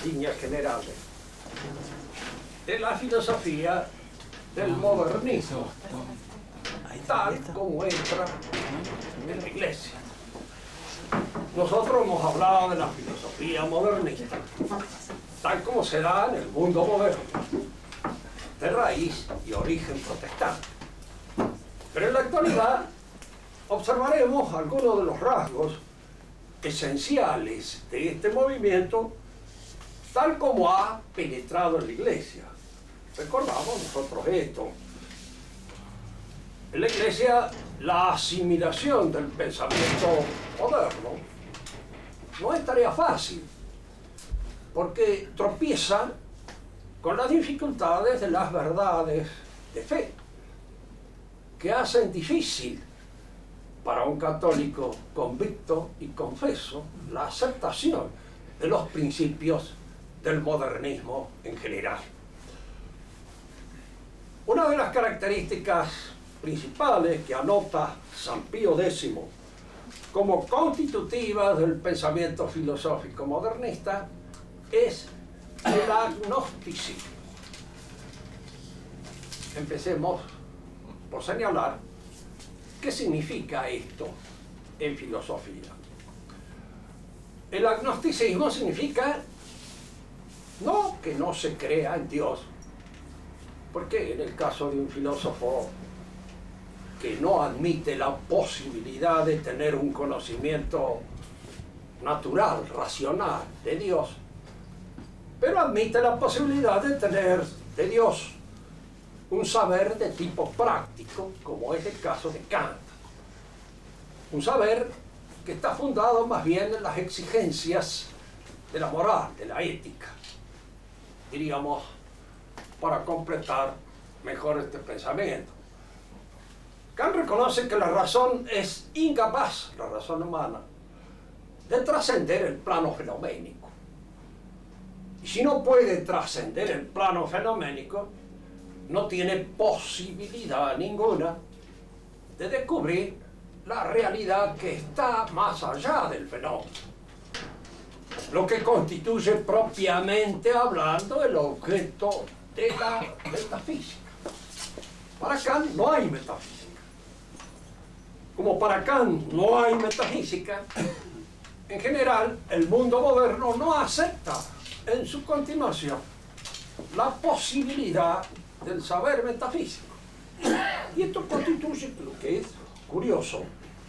líneas generales de la filosofía del modernismo, tal como entra en la Iglesia. Nosotros hemos hablado de la filosofía modernista, tal como se da en el mundo moderno, de raíz y origen protestante. Pero en la actualidad observaremos algunos de los rasgos esenciales de este movimiento, tal como ha penetrado en la Iglesia. Recordamos nosotros esto. En la Iglesia, la asimilación del pensamiento moderno no es tarea fácil, porque tropieza con las dificultades de las verdades de fe, que hacen difícil para un católico convicto y confeso la aceptación de los principios del modernismo en general. Una de las características principales que anota San Pío X como constitutivas del pensamiento filosófico modernista es el agnosticismo. Empecemos por señalar qué significa esto en filosofía. El agnosticismo significa no que no se crea en Dios, porque en el caso de un filósofo que no admite la posibilidad de tener un conocimiento natural, racional de Dios, pero admite la posibilidad de tener de Dios un saber de tipo práctico, como es el caso de Kant. Un saber que está fundado más bien en las exigencias de la moral, de la ética, diríamos, para completar mejor este pensamiento. Kant reconoce que la razón es incapaz, la razón humana, de trascender el plano fenoménico. Y si no puede trascender el plano fenoménico, no tiene posibilidad ninguna de descubrir la realidad que está más allá del fenómeno, lo que constituye propiamente hablando el objeto de la metafísica. Para Kant no hay metafísica. Como para Kant no hay metafísica, en general el mundo moderno no acepta en su continuación la posibilidad del saber metafísico. Y esto constituye lo que es curioso,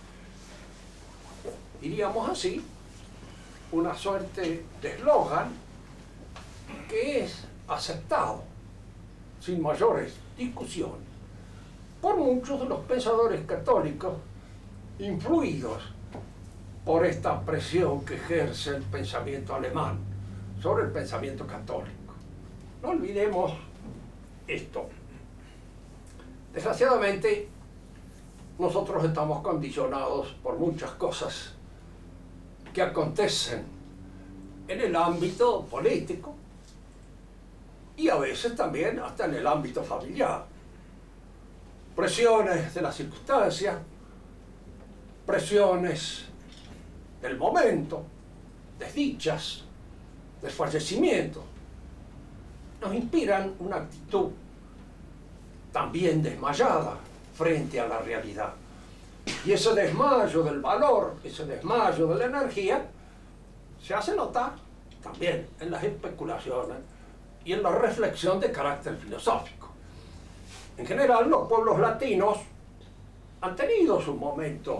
diríamos así, una suerte de eslogan que es aceptado sin mayores discusiones por muchos de los pensadores católicos influidos por esta presión que ejerce el pensamiento alemán sobre el pensamiento católico. No olvidemos esto. Desgraciadamente, nosotros estamos condicionados por muchas cosas que acontecen en el ámbito político y a veces también hasta en el ámbito familiar. Presiones de las circunstancias, presiones del momento, desdichas, desfallecimientos, nos inspiran una actitud también desmayada frente a la realidad. Y ese desmayo del valor, ese desmayo de la energía, se hace notar también en las especulaciones y en la reflexión de carácter filosófico. En general, los pueblos latinos han tenido sus momentos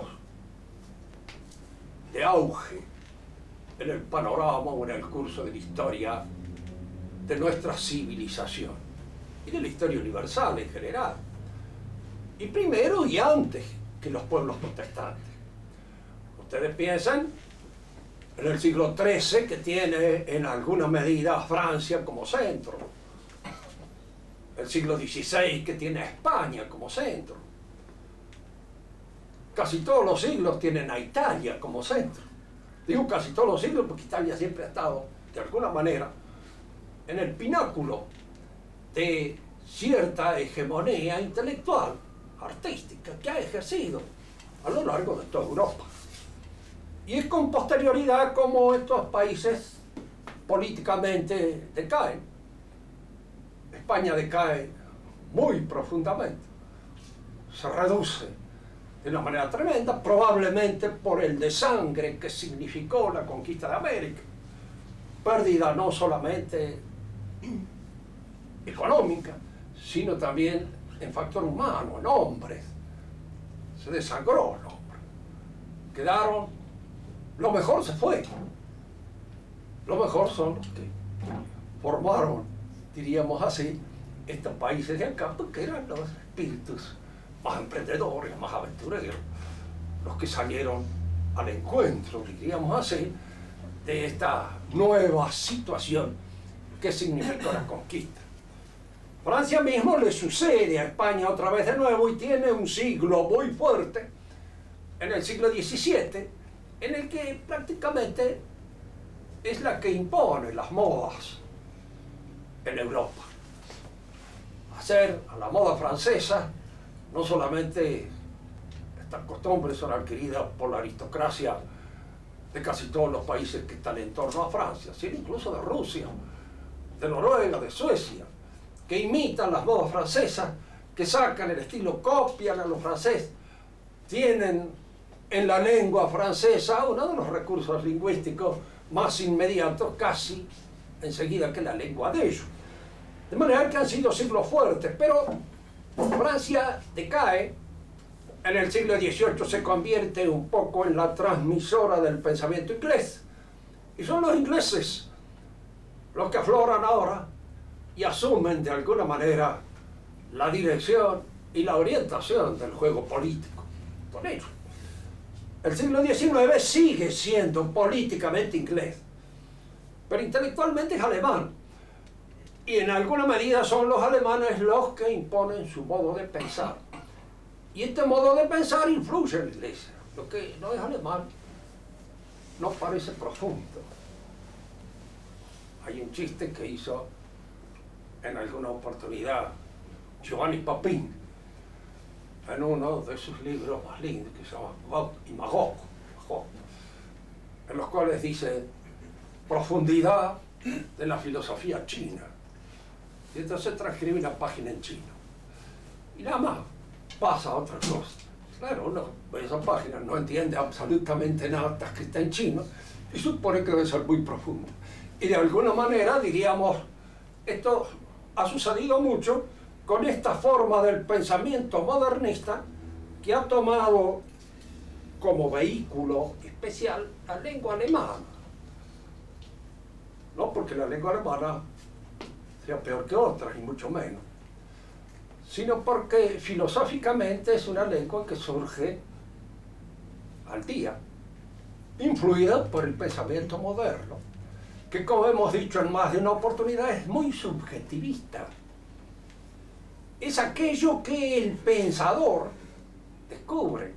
de auge en el panorama o en el curso de la historia de nuestra civilización y de la historia universal en general. Y primero y antes que los pueblos protestantes. Ustedes piensan en el siglo XIII, que tiene en alguna medida a Francia como centro, el siglo XVI, que tiene a España como centro. Casi todos los siglos tienen a Italia como centro. Digo casi todos los siglos porque Italia siempre ha estado, de alguna manera, en el pináculo de cierta hegemonía intelectual, artística, que ha ejercido a lo largo de toda Europa. Y es con posterioridad como estos países políticamente decaen. España decae muy profundamente, se reduce de una manera tremenda, probablemente por el desangre que significó la conquista de América. Pérdida no solamente económica, sino también en factor humano, en hombres. Se desangró el hombre. Quedaron, lo mejor se fue. Lo mejor son los que formaron, diríamos así, estos países de acá, porque eran los espíritus más emprendedores, más aventureros, los que salieron al encuentro, diríamos así, de esta nueva situación que significó la conquista. Francia mismo le sucede a España otra vez de nuevo y tiene un siglo muy fuerte, en el siglo XVII, en el que prácticamente es la que impone las modas en Europa. Hacer a la moda francesa, no solamente estas costumbres son adquiridas por la aristocracia de casi todos los países que están en torno a Francia, sino incluso de Rusia, de Noruega, de Suecia, que imitan las modas francesas, que sacan el estilo, copian a los franceses, tienen en la lengua francesa uno de los recursos lingüísticos más inmediatos, casi enseguida, que la lengua de ellos. De manera que han sido siglos fuertes, pero Francia decae. En el siglo XVIII se convierte un poco en la transmisora del pensamiento inglés. Y son los ingleses los que afloran ahora y asumen de alguna manera la dirección y la orientación del juego político con ellos. El siglo XIX sigue siendo políticamente inglés, pero intelectualmente es alemán. Y en alguna medida son los alemanes los que imponen su modo de pensar. Y este modo de pensar influye en la Iglesia. Lo que no es alemán no parece profundo. Hay un chiste que hizo en alguna oportunidad Giovanni Papin en uno de sus libros más lindos, que se llama Gog y Magog, en los cuales dice profundidad de la filosofía china. Y entonces transcribe una página en chino. Y nada más pasa otra cosa. Claro, uno ve esa página, no entiende absolutamente nada que está en chino y supone que debe ser muy profundo. Y de alguna manera, diríamos, esto ha sucedido mucho con esta forma del pensamiento modernista que ha tomado como vehículo especial la lengua alemana. No porque la lengua alemana sea peor que otras, y mucho menos, sino porque filosóficamente es una lengua que surge al día, influida por el pensamiento moderno, que, como hemos dicho en más de una oportunidad, es muy subjetivista. Es aquello que el pensador descubre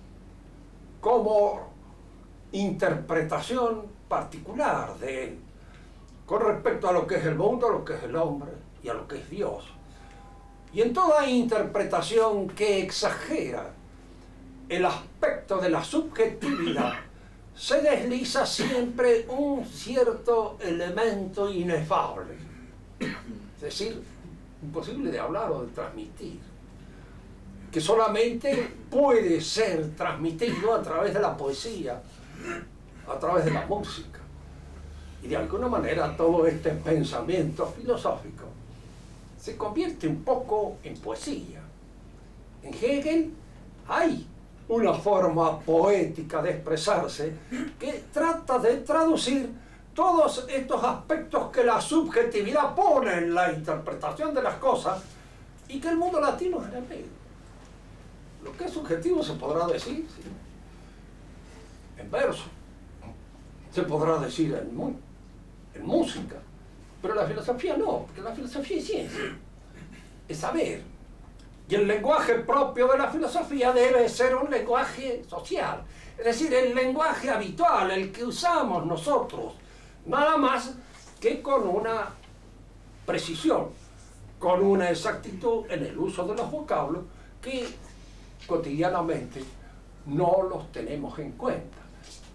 como interpretación particular de él, con respecto a lo que es el mundo, a lo que es el hombre y a lo que es Dios. Y en toda interpretación que exagera el aspecto de la subjetividad, se desliza siempre un cierto elemento inefable, es decir, imposible de hablar o de transmitir, que solamente puede ser transmitido a través de la poesía, a través de la música. Y de alguna manera todo este pensamiento filosófico se convierte un poco en poesía. En Hegel hay una forma poética de expresarse que trata de traducir todos estos aspectos que la subjetividad pone en la interpretación de las cosas y que el mundo latino es enemigo. Lo que es subjetivo se podrá decir, ¿sí?, en verso, se podrá decir en música, pero la filosofía no, porque la filosofía es ciencia, es saber. Y el lenguaje propio de la filosofía debe ser un lenguaje social, es decir, el lenguaje habitual, el que usamos nosotros, nada más que con una precisión, con una exactitud en el uso de los vocablos que cotidianamente no los tenemos en cuenta.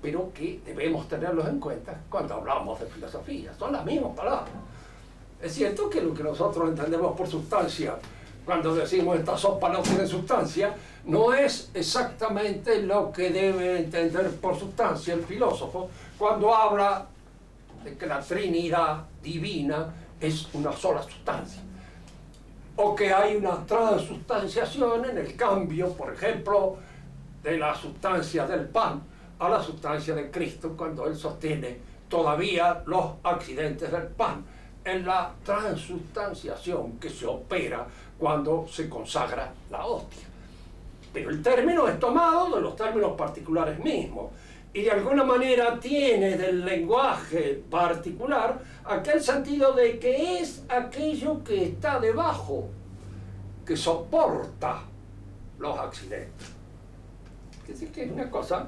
pero que debemos tenerlos en cuenta cuando hablamos de filosofía. Son las mismas palabras. Es cierto que lo que nosotros entendemos por sustancia, cuando decimos esta sopa no tiene sustancia, no es exactamente lo que debe entender por sustancia el filósofo cuando habla de que la Trinidad divina es una sola sustancia, o que hay una transustanciación en el cambio, por ejemplo, de la sustancia del pan a la sustancia de Cristo, cuando él sostiene todavía los accidentes del pan, en la transustanciación que se opera cuando se consagra la hostia. Pero el término es tomado de los términos particulares mismos, y de alguna manera tiene del lenguaje particular aquel sentido de que es aquello que está debajo, que soporta los accidentes. Es decir, que es una cosa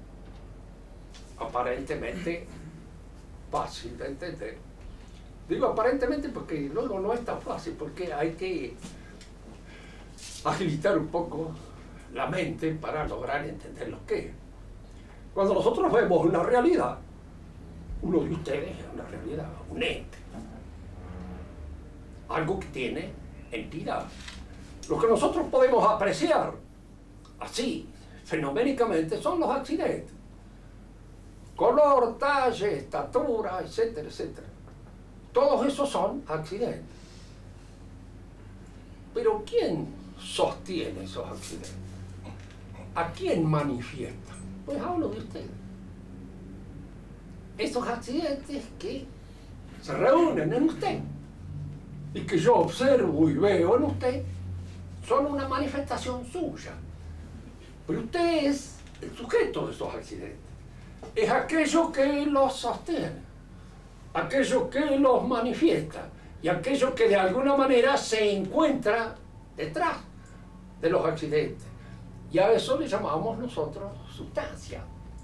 aparentemente fácil de entender. Digo aparentemente porque luego no es tan fácil, porque hay que agilitar un poco la mente para lograr entender lo que es. Cuando nosotros vemos una realidad, uno de ustedes es una realidad, un ente, algo que tiene entidad. Lo que nosotros podemos apreciar así, fenoménicamente, son los accidentes. Color, talle, estatura, etcétera, etcétera. Todos esos son accidentes. Pero ¿quién sostiene esos accidentes? ¿A quién manifiesta? Pues hablo de ustedes. Esos accidentes que se reúnen en usted y que yo observo y veo en usted son una manifestación suya. Pero usted es el sujeto de esos accidentes. Es aquello que los sostiene, aquello que los manifiesta y aquello que de alguna manera se encuentra detrás de los accidentes. Y a eso le llamamos nosotros sustancia.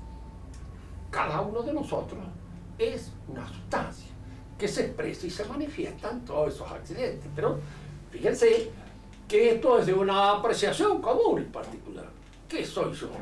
Cada uno de nosotros es una sustancia que se expresa y se manifiesta en todos esos accidentes. Pero fíjense que esto es de una apreciación común y particular. ¿Qué soy yo?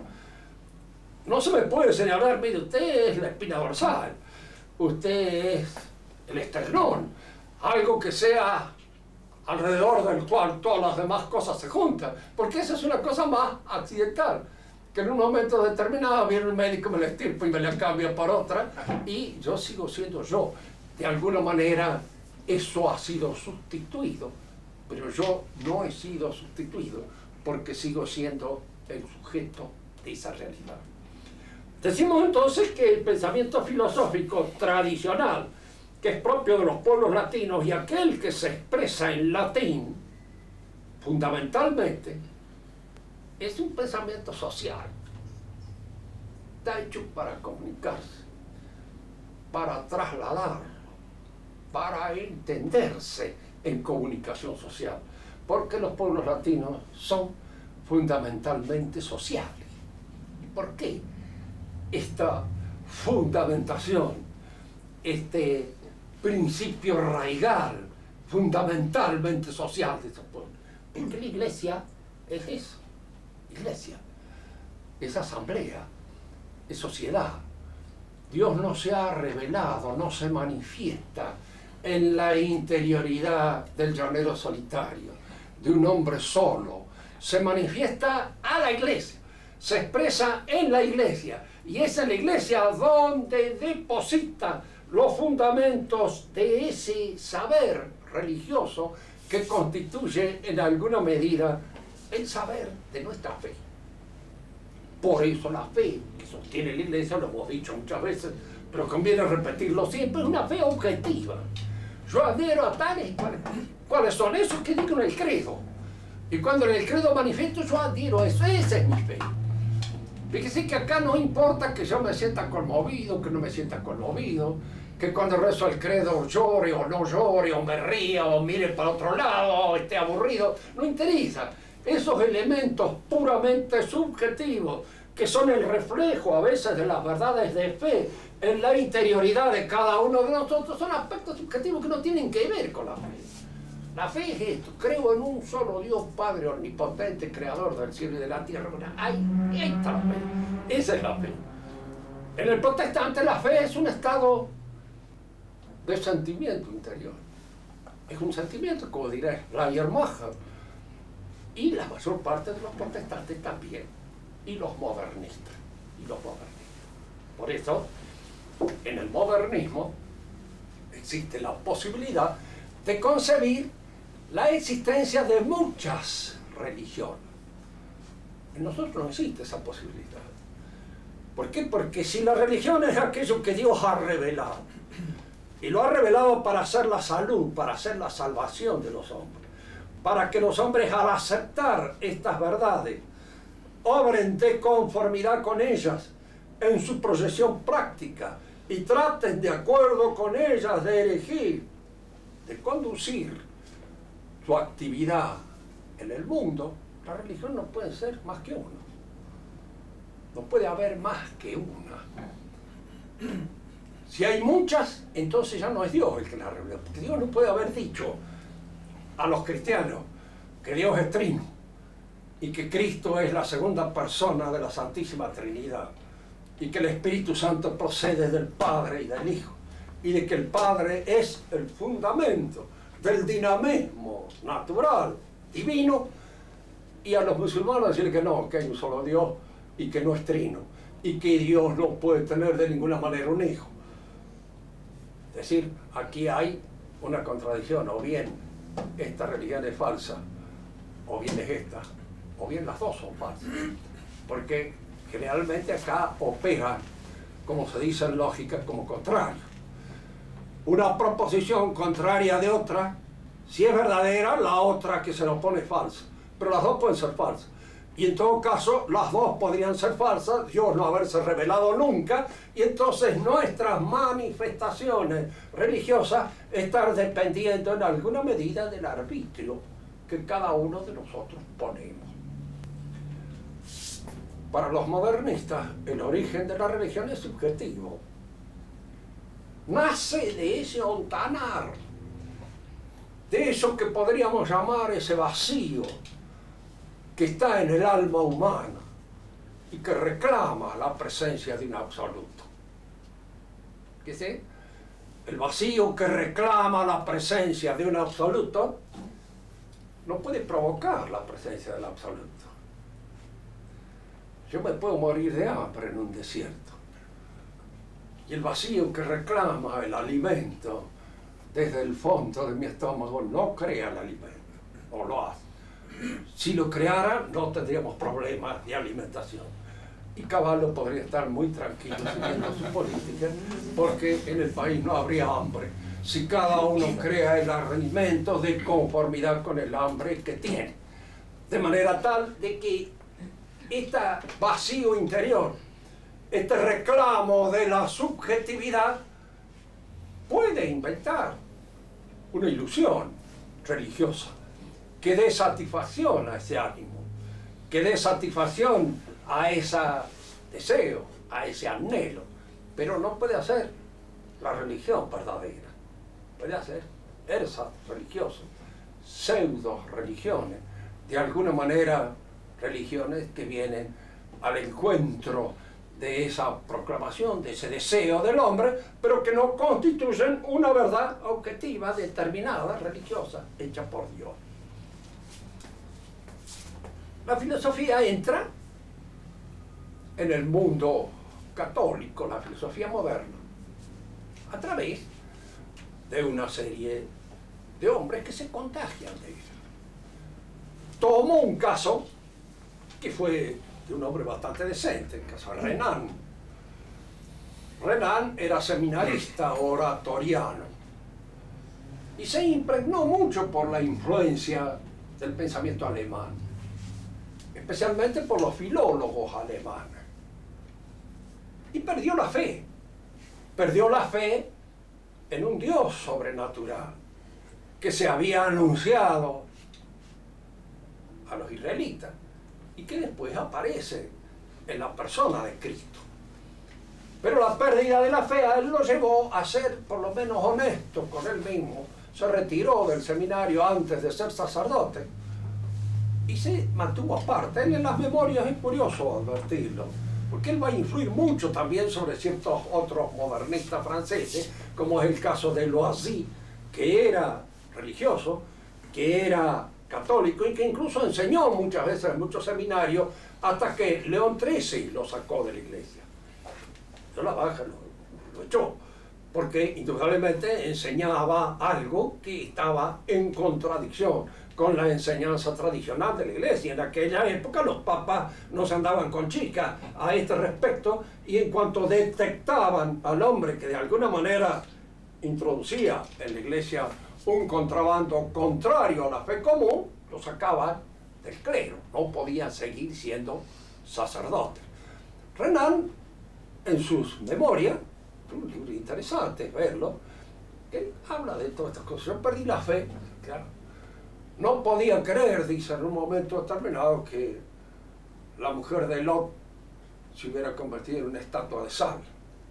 No se me puede señalar, mire, usted es la espina dorsal, usted es el esternón, algo que sea alrededor del cual todas las demás cosas se juntan, porque esa es una cosa más accidental, que en un momento determinado viene el médico, me la estirpa y me la cambia por otra, y yo sigo siendo yo. De alguna manera eso ha sido sustituido, pero yo no he sido sustituido porque sigo siendo el sujeto de esa realidad. Decimos entonces que el pensamiento filosófico tradicional, que es propio de los pueblos latinos y aquel que se expresa en latín, fundamentalmente, es un pensamiento social. Está hecho para comunicarse, para trasladar, para entenderse en comunicación social, porque los pueblos latinos son fundamentalmente sociales. ¿Y por qué esta fundamentación, este principio raigal, fundamentalmente social de estos pueblos? Porque la iglesia es eso, iglesia, es asamblea, es sociedad. Dios no se ha revelado, no se manifiesta en la interioridad del llanero solitario, de un hombre solo. Se manifiesta a la iglesia, se expresa en la iglesia, y es en la iglesia donde deposita los fundamentos de ese saber religioso que constituye en alguna medida el saber de nuestra fe. Por eso la fe que sostiene la iglesia, lo hemos dicho muchas veces, pero conviene repetirlo siempre, es una fe objetiva. Yo adhiero a tales, ¿cuáles son esos que digo en el credo? Y cuando en el credo manifiesto, yo adhiero a eso, esa es mi fe. Fíjese que acá no importa que yo me sienta conmovido, que no me sienta conmovido, que cuando rezo el credo llore o no llore, o me ría, o mire para otro lado, o esté aburrido, no interesa. Esos elementos puramente subjetivos, que son el reflejo a veces de las verdades de fe en la interioridad de cada uno de nosotros, son aspectos subjetivos que no tienen que ver con la fe. La fe es esto: creo en un solo Dios, Padre omnipotente, creador del cielo y de la tierra. Ahí está la fe, esa es la fe. En el protestante la fe es un estado de sentimiento interior. Es un sentimiento, como dirá la Yermaja. Y la mayor parte de los protestantes también. Y los modernistas. Por eso, en el modernismo existe la posibilidad de concebir la existencia de muchas religiones. En nosotros no existe esa posibilidad. ¿Por qué? Porque si la religión es aquello que Dios ha revelado, y lo ha revelado para hacer la salud, para hacer la salvación de los hombres, para que los hombres al aceptar estas verdades obren de conformidad con ellas en su procesión práctica y traten de acuerdo con ellas de elegir, de conducir su actividad en el mundo, la religión no puede ser más que una. No puede haber más que una. Si hay muchas, entonces ya no es Dios el que la revela, porque Dios no puede haber dicho a los cristianos que Dios es trino y que Cristo es la segunda persona de la Santísima Trinidad y que el Espíritu Santo procede del Padre y del Hijo y de que el Padre es el fundamento del dinamismo natural, divino, y a los musulmanes decirle que no, que hay un solo Dios y que no es trino y que Dios no puede tener de ninguna manera un hijo. Es decir, aquí hay una contradicción, o bien esta religión es falsa, o bien es esta, o bien las dos son falsas, porque generalmente acá operan, como se dice en lógica, como contrario. Una proposición contraria de otra, si es verdadera, la otra que se le opone es falsa, pero las dos pueden ser falsas. Y en todo caso, las dos podrían ser falsas, Dios no haberse revelado nunca, y entonces nuestras manifestaciones religiosas estar dependiendo en alguna medida del arbitrio que cada uno de nosotros ponemos. Para los modernistas, el origen de la religión es subjetivo. Nace de ese hontanar, de eso que podríamos llamar ese vacío que está en el alma humana y que reclama la presencia de un absoluto. ¿Qué sé? El vacío que reclama la presencia de un absoluto no puede provocar la presencia del absoluto. Yo me puedo morir de hambre en un desierto. Y el vacío que reclama el alimento desde el fondo de mi estómago no crea el alimento, o lo hace. Si lo creara, no tendríamos problemas de alimentación. Y Caballo podría estar muy tranquilo siguiendo su política, porque en el país no habría hambre. Si cada uno crea el alimento de conformidad con el hambre que tiene. De manera tal de que este vacío interior, este reclamo de la subjetividad, puede inventar una ilusión religiosa que dé satisfacción a ese ánimo, que dé satisfacción a ese deseo, a ese anhelo, pero no puede hacer la religión verdadera. Puede hacer ersatz religiosos, pseudo religiones, de alguna manera religiones que vienen al encuentro de esa proclamación, de ese deseo del hombre, pero que no constituyen una verdad objetiva, determinada, religiosa, hecha por Dios. La filosofía entra en el mundo católico, la filosofía moderna, a través de una serie de hombres que se contagian de ella. Tomó un caso que fue de un hombre bastante decente, el caso de Renan. Renan era seminarista oratoriano y se impregnó mucho por la influencia del pensamiento alemán, especialmente por los filólogos alemanes. Y perdió la fe en un Dios sobrenatural que se había anunciado a los israelitas y que después aparece en la persona de Cristo. Pero la pérdida de la fe a él lo llevó a ser por lo menos honesto con él mismo. Se retiró del seminario antes de ser sacerdote y se mantuvo aparte. Él en las memorias, es curioso advertirlo, porque él va a influir mucho también sobre ciertos otros modernistas franceses, como es el caso de Loisy, que era religioso, que era católico y que incluso enseñó muchas veces en muchos seminarios hasta que León XIII lo sacó de la iglesia. Yo la baja, lo echó, porque indudablemente enseñaba algo que estaba en contradicción con la enseñanza tradicional de la iglesia. En aquella época los papas no se andaban con chicas a este respecto, y en cuanto detectaban al hombre que de alguna manera introducía en la iglesia un contrabando contrario a la fe común, lo sacaban del clero, no podían seguir siendo sacerdotes. Renan, en sus memorias, un libro interesante verlo, que habla de todas estas cosas. Yo perdí la fe, claro. No podía creer, dice en un momento determinado, que la mujer de Lot se hubiera convertido en una estatua de sal.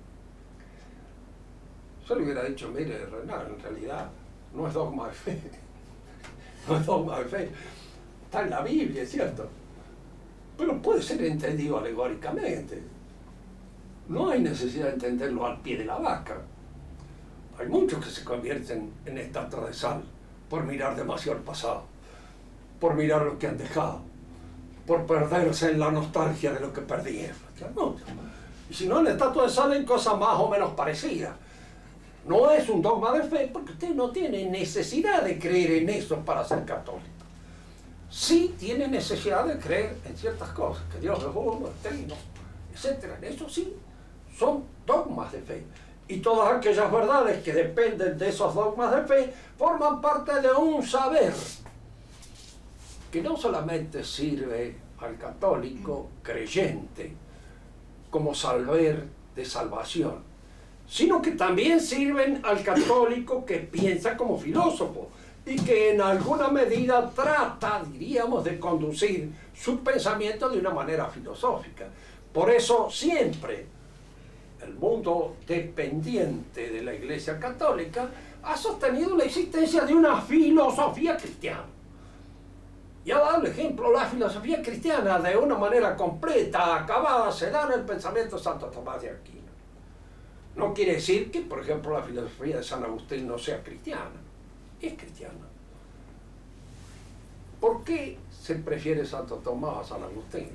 Yo le hubiera dicho, mire, Renan, en realidad no es dogma de fe. No es dogma de fe. Está en la Biblia, es cierto. Pero puede ser entendido alegóricamente. No hay necesidad de entenderlo al pie de la vaca. Hay muchos que se convierten en estatuas de sal por mirar demasiado el pasado, por mirar lo que han dejado, por perderse en la nostalgia de lo que perdieron. Y si no, en estatua de sal en cosas más o menos parecidas. No es un dogma de fe porque usted no tiene necesidad de creer en eso para ser católico. Sí tiene necesidad de creer en ciertas cosas, que Dios es uno, es trino, etc. Eso sí, son dogmas de fe. Y todas aquellas verdades que dependen de esos dogmas de fe forman parte de un saber que no solamente sirve al católico creyente como saber de salvación, sino que también sirven al católico que piensa como filósofo y que en alguna medida trata, diríamos, de conducir su pensamiento de una manera filosófica. Por eso siempre el mundo dependiente de la Iglesia Católica ha sostenido la existencia de una filosofía cristiana. Y ha dado el ejemplo, la filosofía cristiana de una manera completa, acabada, se da en el pensamiento de Santo Tomás de Aquino. No quiere decir que, por ejemplo, la filosofía de San Agustín no sea cristiana. Es cristiana. ¿Por qué se prefiere Santo Tomás a San Agustín?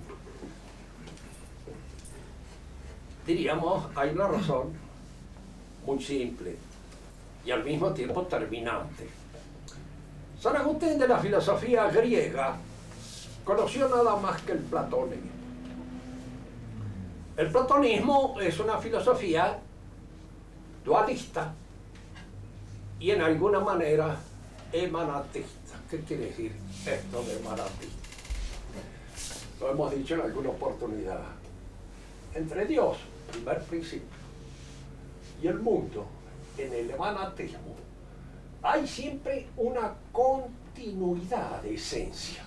Diríamos, hay una razón muy simple y al mismo tiempo terminante. San Agustín, de la filosofía griega, conoció nada más que el platonismo. El platonismo es una filosofía dualista y en alguna manera emanatista. ¿Qué quiere decir esto de emanatista? Lo hemos dicho en alguna oportunidad. Entre Dios, primer principio, y el mundo, en el emanatismo, hay siempre una continuidad de esencia.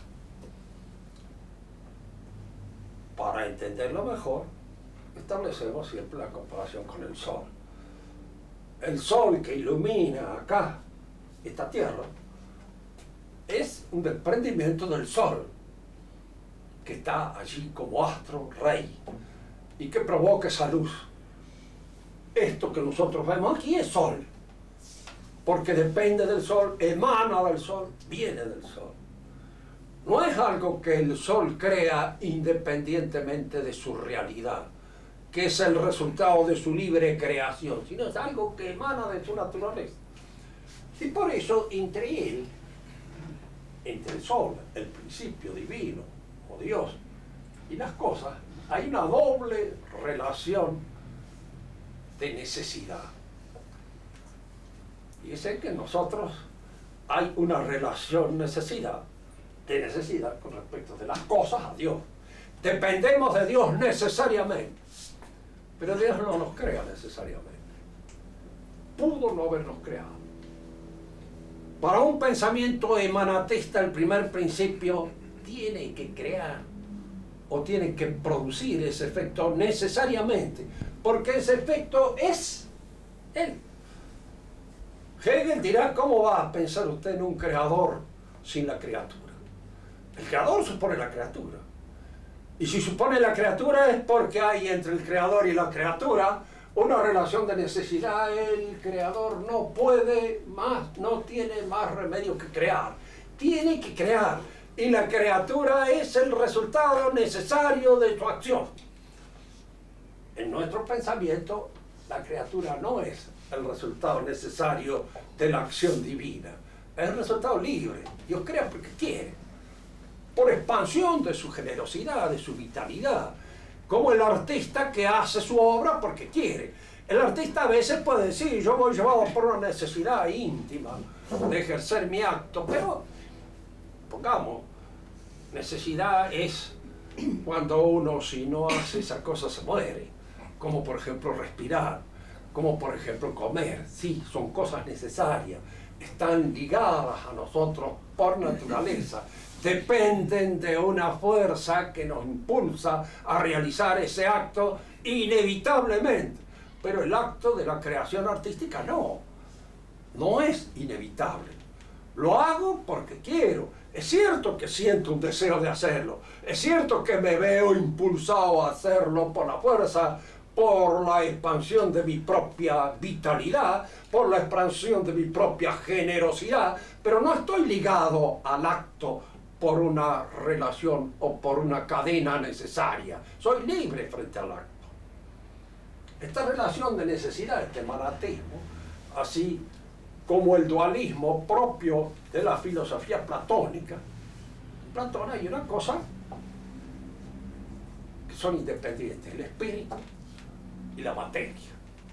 Para entenderlo mejor, establecemos siempre la comparación con el Sol. El Sol que ilumina acá, esta Tierra, es un desprendimiento del Sol, que está allí como astro rey, y que provoca esa luz. Esto que nosotros vemos aquí es Sol, porque depende del Sol, emana del Sol, viene del Sol. No es algo que el Sol crea independientemente de su realidad, que es el resultado de su libre creación, sino es algo que emana de su naturaleza. Y por eso entre él, entre el Sol, el principio divino, o Dios, y las cosas, hay una doble relación de necesidad. Fíjese que en nosotros hay una relación de necesidad con respecto de las cosas a Dios. Dependemos de Dios necesariamente, pero Dios no nos crea necesariamente. Pudo no habernos creado. Para un pensamiento emanatista, el primer principio tiene que crear o tiene que producir ese efecto necesariamente, porque ese efecto es Él. Hegel dirá, ¿cómo va a pensar usted en un creador sin la criatura? El creador supone la criatura. Y si supone la criatura es porque hay entre el creador y la criatura una relación de necesidad. El creador no puede más, no tiene más remedio que crear. Tiene que crear. Y la criatura es el resultado necesario de su acción. En nuestro pensamiento, la criatura no es el resultado necesario de la acción divina. Es el resultado libre. Dios crea porque quiere. Por expansión de su generosidad, de su vitalidad. Como el artista que hace su obra porque quiere. El artista a veces puede decir, yo voy llevado por una necesidad íntima de ejercer mi acto, pero, pongamos, necesidad es cuando uno, si no hace esa cosa, se muere. Como por ejemplo respirar, como por ejemplo comer. Sí, son cosas necesarias, están ligadas a nosotros por naturaleza. Dependen de una fuerza que nos impulsa a realizar ese acto inevitablemente. Pero el acto de la creación artística no es inevitable. Lo hago porque quiero. Es cierto que siento un deseo de hacerlo. Es cierto que me veo impulsado a hacerlo por la fuerza, por la expansión de mi propia vitalidad, por la expansión de mi propia generosidad, pero no estoy ligado al acto por una relación o por una cadena necesaria. Soy libre frente al acto. Esta relación de necesidad, este manatismo, así como el dualismo propio de la filosofía platónica. En Platón hay una cosa que son independientes, el espíritu y la materia.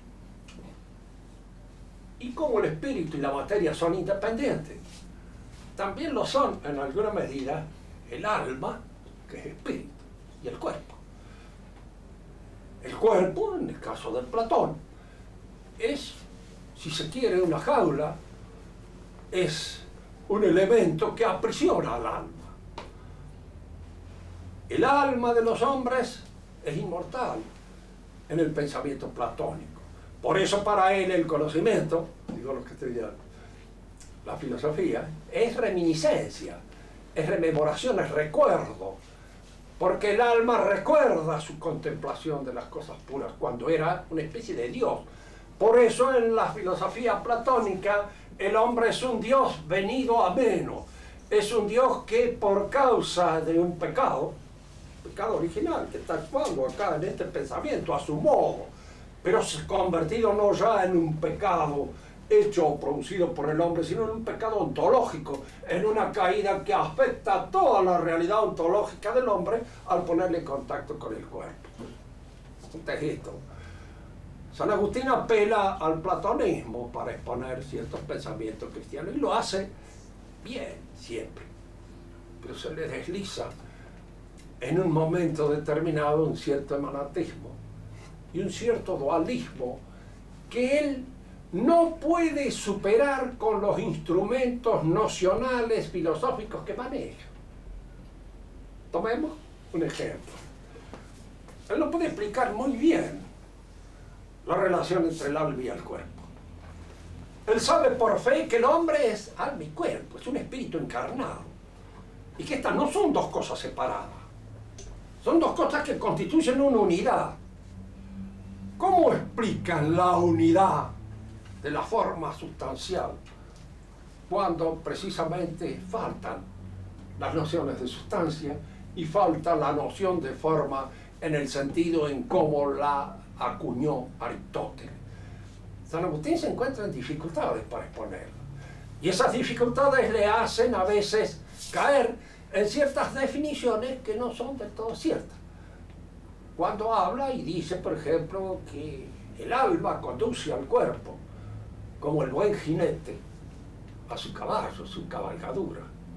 Y como el espíritu y la materia son independientes, también lo son en alguna medida el alma, que es espíritu, y el cuerpo. El cuerpo, en el caso del Platón, es, si se quiere, una jaula, es un elemento que aprisiona al alma. El alma de los hombres es inmortal en el pensamiento platónico. Por eso para él el conocimiento, digo lo que estudian la filosofía, es reminiscencia, es rememoración, es recuerdo. Porque el alma recuerda su contemplación de las cosas puras cuando era una especie de Dios. Por eso en la filosofía platónica el hombre es un Dios venido a menos. Es un Dios que por causa de un pecado original, que está actuando acá en este pensamiento a su modo, pero se ha convertido no ya en un pecado hecho o producido por el hombre, sino en un pecado ontológico, en una caída que afecta a toda la realidad ontológica del hombre al ponerle en contacto con el cuerpo. Entonces, San Agustín apela al platonismo para exponer ciertos pensamientos cristianos y lo hace bien, siempre, pero se le desliza en un momento determinado un cierto emanatismo y un cierto dualismo que él no puede superar con los instrumentos nocionales filosóficos que maneja. Tomemos un ejemplo. Él no puede explicar muy bien la relación entre el alma y el cuerpo. Él sabe por fe que el hombre es alma y cuerpo, es un espíritu encarnado. Y que estas no son dos cosas separadas. Son dos cosas que constituyen una unidad. ¿Cómo explican la unidad de la forma sustancial cuando precisamente faltan las nociones de sustancia y falta la noción de forma en el sentido en cómo la acuñó Aristóteles? San Agustín se encuentra en dificultades para exponerla y esas dificultades le hacen a veces caer en ciertas definiciones que no son del todo ciertas. Cuando habla y dice, por ejemplo, que el alma conduce al cuerpo como el buen jinete a su caballo, su cabalgadura.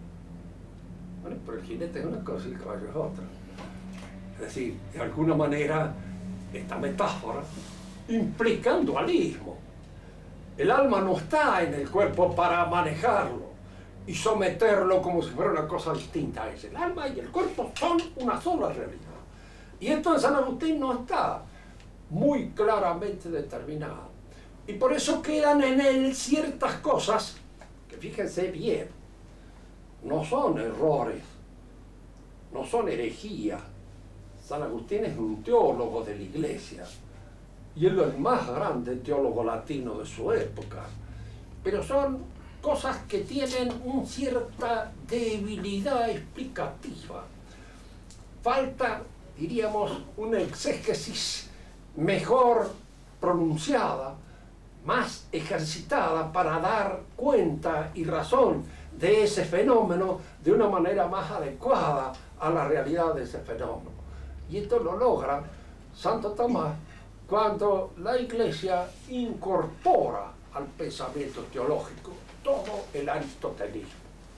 Bueno, pero el jinete es una cosa y el caballo es otra. Es decir, de alguna manera, esta metáfora implica un dualismo. El alma no está en el cuerpo para manejarlo y someterlo como si fuera una cosa distinta a ese. El alma y el cuerpo son una sola realidad. Y esto en San Agustín no está muy claramente determinado. Y por eso quedan en él ciertas cosas que, fíjense bien, no son errores, no son herejías, San Agustín es un teólogo de la Iglesia y él es el más grande teólogo latino de su época, pero son cosas que tienen una cierta debilidad explicativa. Falta, diríamos, una exégesis mejor pronunciada, más ejercitada para dar cuenta y razón de ese fenómeno de una manera más adecuada a la realidad de ese fenómeno. Y esto lo logra Santo Tomás cuando la Iglesia incorpora al pensamiento teológico todo el aristotelismo.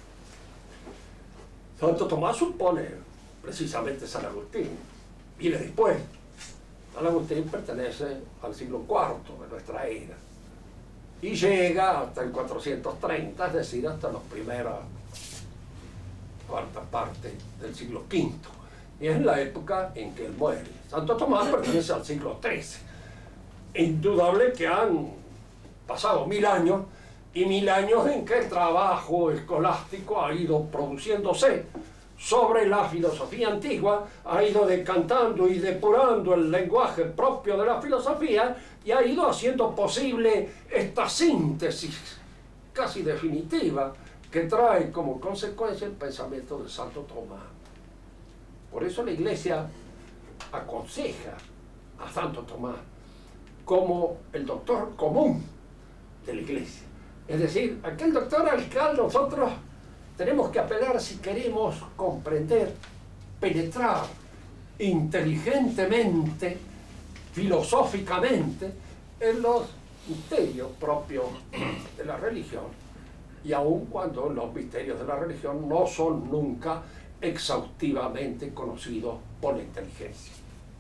Santo Tomás supone precisamente San Agustín, viene después. San Agustín pertenece al siglo IV de nuestra era y llega hasta el 430, es decir, hasta la primera cuarta parte del siglo V. Y es la época en que él muere. Santo Tomás pertenece al siglo XIII. Indudable que han pasado 1000 años, y 1000 años en que el trabajo escolástico ha ido produciéndose sobre la filosofía antigua, ha ido decantando y depurando el lenguaje propio de la filosofía y ha ido haciendo posible esta síntesis casi definitiva que trae como consecuencia el pensamiento de Santo Tomás. Por eso la Iglesia aconseja a Santo Tomás como el doctor común de la Iglesia. Es decir, aquel doctor al cual nosotros tenemos que apelar si queremos comprender, penetrar inteligentemente, filosóficamente, en los misterios propios de la religión, y aun cuando los misterios de la religión no son nunca exhaustivamente conocidos por la inteligencia.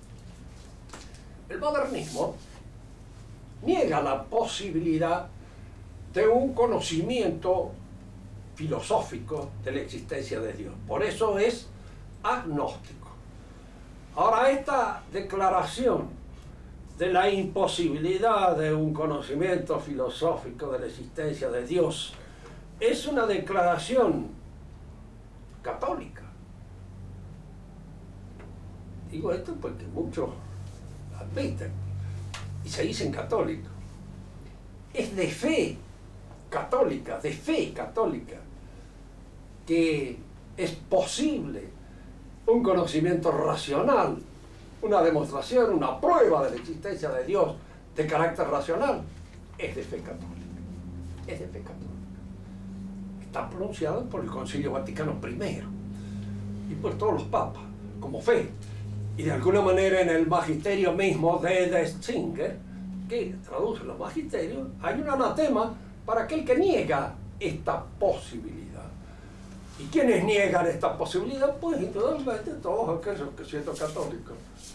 El modernismo niega la posibilidad de un conocimiento filosófico de la existencia de Dios. Por eso es agnóstico. Ahora, esta declaración de la imposibilidad de un conocimiento filosófico de la existencia de Dios es una declaración católica. Digo esto porque muchos admiten y se dicen católicos. Es de fe católica, que es posible un conocimiento racional, una demostración, una prueba de la existencia de Dios de carácter racional. Es de fe católica. Es de fe católica. Está pronunciado por el Concilio Vaticano I y por todos los papas como fe. Y de alguna manera en el magisterio mismo de Singer, que traduce los magisterios, hay un anatema para aquel que niega esta posibilidad. ¿Y quiénes niegan esta posibilidad? Pues indudablemente todos aquellos que, siendo católicos,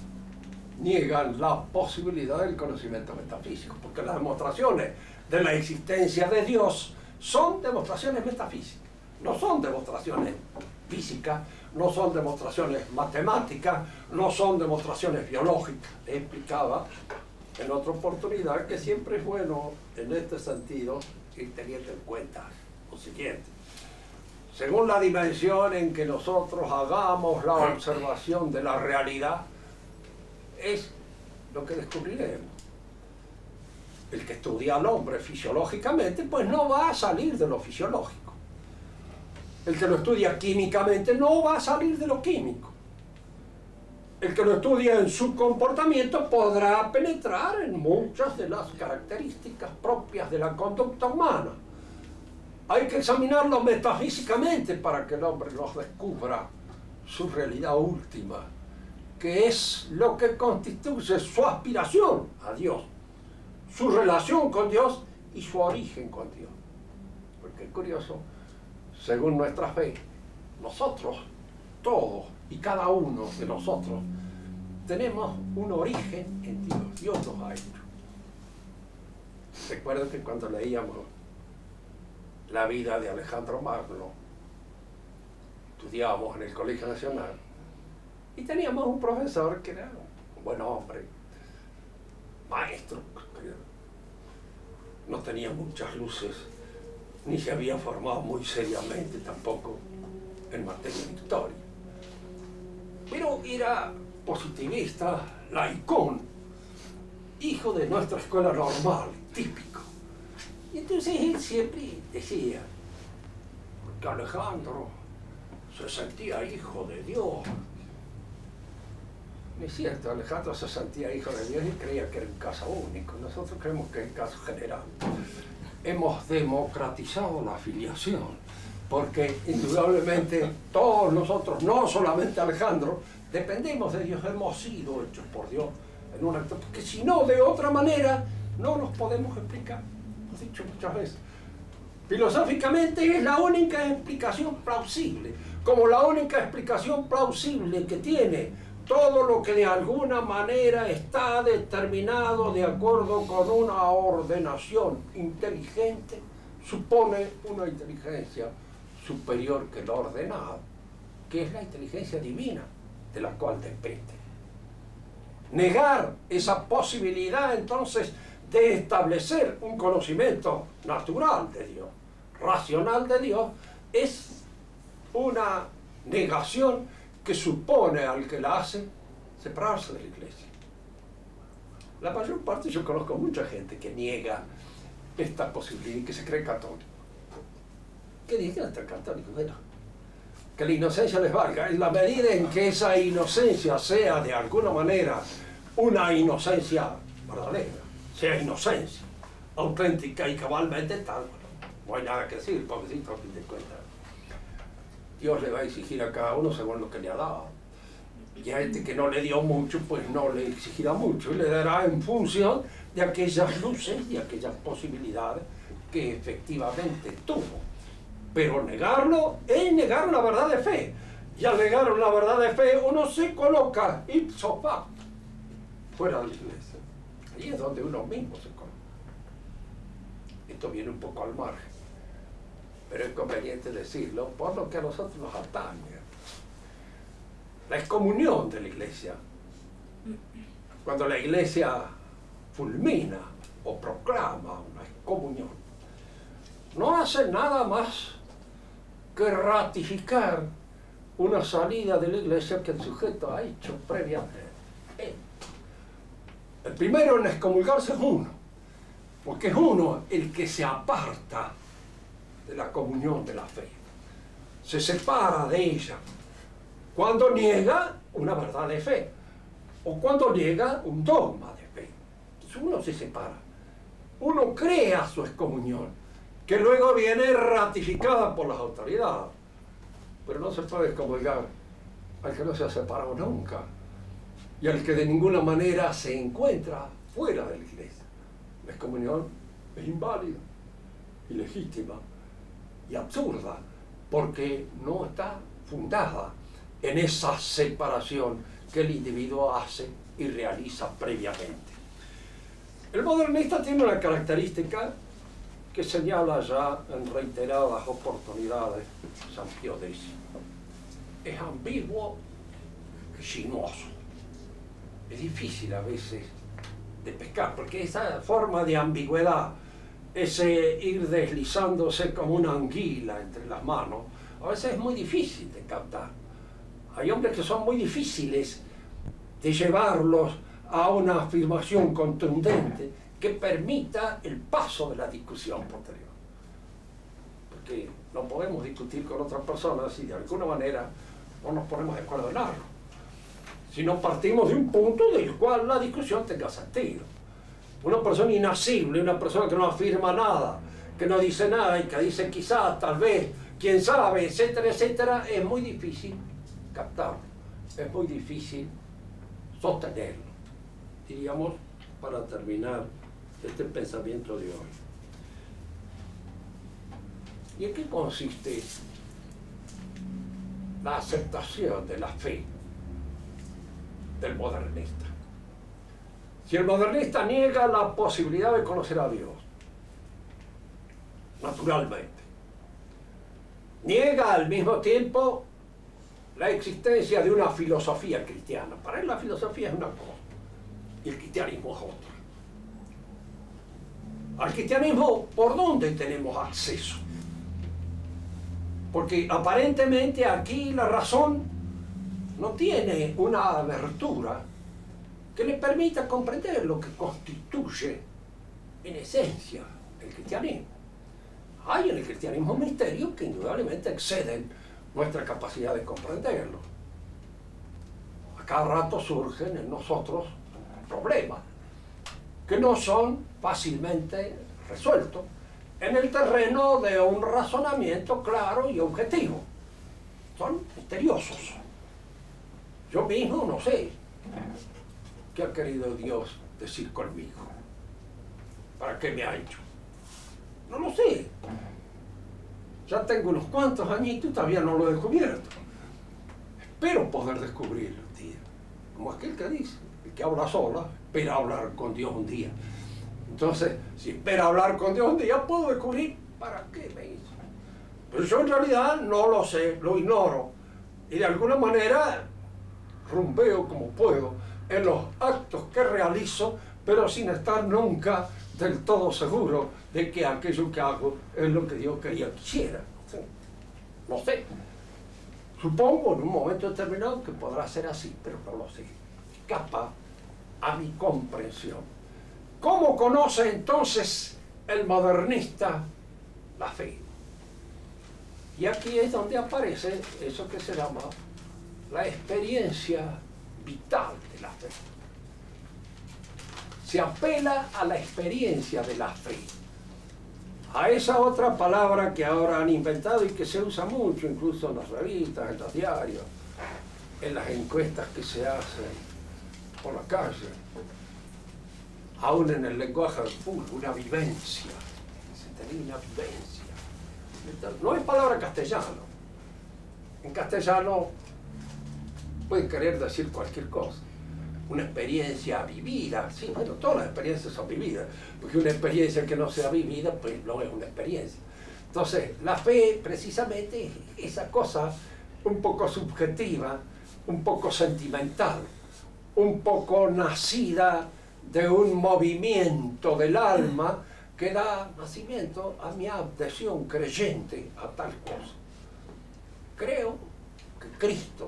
niegan la posibilidad del conocimiento metafísico, porque las demostraciones de la existencia de Dios son demostraciones metafísicas, no son demostraciones físicas, no son demostraciones matemáticas, no son demostraciones biológicas. Le explicaba en otra oportunidad que siempre es bueno en este sentido ir teniendo en cuenta lo siguiente. Según la dimensión en que nosotros hagamos la observación de la realidad, es lo que descubriremos. El que estudia al hombre fisiológicamente, pues no va a salir de lo fisiológico. El que lo estudia químicamente no va a salir de lo químico. El que lo estudia en su comportamiento podrá penetrar en muchas de las características propias de la conducta humana. Hay que examinarlo metafísicamente para que el hombre nos descubra su realidad última, que es lo que constituye su aspiración a Dios, su relación con Dios y su origen con Dios. Porque es curioso, según nuestra fe, nosotros, todos y cada uno de nosotros, tenemos un origen en Dios. Dios nos ha hecho. Recuerdo que cuando leíamos la vida de Alejandro Magno, estudiábamos en el Colegio Nacional, y teníamos un profesor que era un buen hombre, maestro, no tenía muchas luces, ni se había formado muy seriamente tampoco en materia de historia. Pero era positivista, laicón, hijo de nuestra escuela normal, típico. Y entonces él siempre decía, porque Alejandro se sentía hijo de Dios. No es cierto, Alejandro se sentía hijo de Dios y creía que era un caso único. Nosotros creemos que es un caso general. Hemos democratizado la filiación, porque indudablemente todos nosotros, no solamente Alejandro, dependemos de Dios, hemos sido hechos por Dios en un acto, porque si no, de otra manera, no nos podemos explicar. Hemos dicho muchas veces. Filosóficamente es la única explicación plausible, como la única explicación plausible que tiene todo lo que de alguna manera está determinado de acuerdo con una ordenación inteligente, supone una inteligencia superior que lo ordenado, que es la inteligencia divina de la cual depende. Negar esa posibilidad entonces de establecer un conocimiento natural de Dios, racional de Dios, es una negación que supone al que la hace separarse de la Iglesia. La mayor parte, yo conozco mucha gente que niega esta posibilidad y que se cree católico. ¿Qué dicen estar católicos? Bueno, que la inocencia les valga. En la medida en que esa inocencia sea de alguna manera una inocencia verdadera, sea inocencia, auténtica y cabalmente tal, no hay nada que decir, pobrecito, a fin de cuentas. Dios le va a exigir a cada uno según lo que le ha dado. Y a este que no le dio mucho, pues no le exigirá mucho, y le dará en función de aquellas luces y aquellas posibilidades que efectivamente tuvo. Pero negarlo es negar una verdad de fe. Y al negar una verdad de fe, uno se coloca ipso facto fuera de la Iglesia. Ahí es donde uno mismo se coloca. Esto viene un poco al margen, pero es conveniente decirlo por lo que a nosotros nos atañe. La excomunión de la Iglesia, cuando la Iglesia fulmina o proclama una excomunión, no hace nada más que ratificar una salida de la Iglesia que el sujeto ha hecho previamente. El primero en excomulgarse es uno, porque es uno el que se aparta de la comunión de la fe, se separa de ella cuando niega una verdad de fe o cuando niega un dogma de fe. Entonces uno se separa, uno crea su excomunión, que luego viene ratificada por las autoridades, pero no se puede excomulgar al que no se ha separado nunca y al que de ninguna manera se encuentra fuera de la Iglesia. La excomunión es inválida, ilegítima y absurda, porque no está fundada en esa separación que el individuo hace y realiza previamente. El modernista tiene una característica que señala ya en reiteradas oportunidades San Pío X. Es ambiguo y sinuoso. Es difícil a veces de pescar, porque esa forma de ambigüedad, ese ir deslizándose como una anguila entre las manos, a veces es muy difícil de captar. Hay hombres que son muy difíciles de llevarlos a una afirmación contundente que permita el paso de la discusión posterior. Porque no podemos discutir con otras personas si de alguna manera no nos ponemos de acuerdo en algo. Si no partimos de un punto del cual la discusión tenga sentido. Una persona inasible, una persona que no afirma nada, que no dice nada y que dice quizás, tal vez, quién sabe, etcétera, etcétera, es muy difícil captarlo, es muy difícil sostenerlo. Diríamos, para terminar este pensamiento de hoy. ¿Y en qué consiste la aceptación de la fe del modernista? Si el modernista niega la posibilidad de conocer a Dios, naturalmente, niega al mismo tiempo la existencia de una filosofía cristiana. Para él la filosofía es una cosa y el cristianismo es otra. Al cristianismo, ¿por dónde tenemos acceso? Porque aparentemente aquí la razón no tiene una abertura que le permita comprender lo que constituye en esencia el cristianismo. Hay en el cristianismo misterios que indudablemente exceden nuestra capacidad de comprenderlo. A cada rato surgen en nosotros problemas que no son fácilmente resueltos en el terreno de un razonamiento claro y objetivo. Son misteriosos. Yo mismo no sé qué ha querido Dios decir conmigo. ¿Para qué me ha hecho? No lo sé. Ya tengo unos cuantos añitos y todavía no lo he descubierto. Espero poder descubrirlo un día. Como aquel que dice, el que habla sola, espera hablar con Dios un día. Entonces, si espera hablar con Dios un día, puedo descubrir para qué me hizo. Pero yo en realidad no lo sé, lo ignoro. Y de alguna manera rumbeo como puedo en los actos que realizo, pero sin estar nunca del todo seguro de que aquello que hago es lo que Dios quería que hiciera. No sé. Supongo en un momento determinado que podrá ser así, pero no lo sé. Escapa a mi comprensión. ¿Cómo conoce entonces el modernista la fe? Y aquí es donde aparece eso que se llama la experiencia vital de la fe. Se apela a la experiencia de la fe, a esa otra palabra que ahora han inventado y que se usa mucho, incluso en las revistas, en los diarios, en las encuestas que se hacen por la calle, aún en el lenguaje del fútbol, una vivencia. Se tenía una vivencia. No es palabra castellano. En castellano puede querer decir cualquier cosa. Una experiencia vivida, sí, bueno, todas las experiencias son vividas, porque una experiencia que no sea vivida, pues no es una experiencia. Entonces, la fe, precisamente, es esa cosa un poco subjetiva, un poco sentimental, un poco nacida de un movimiento del alma que da nacimiento a mi adhesión creyente a tal cosa. Creo que Cristo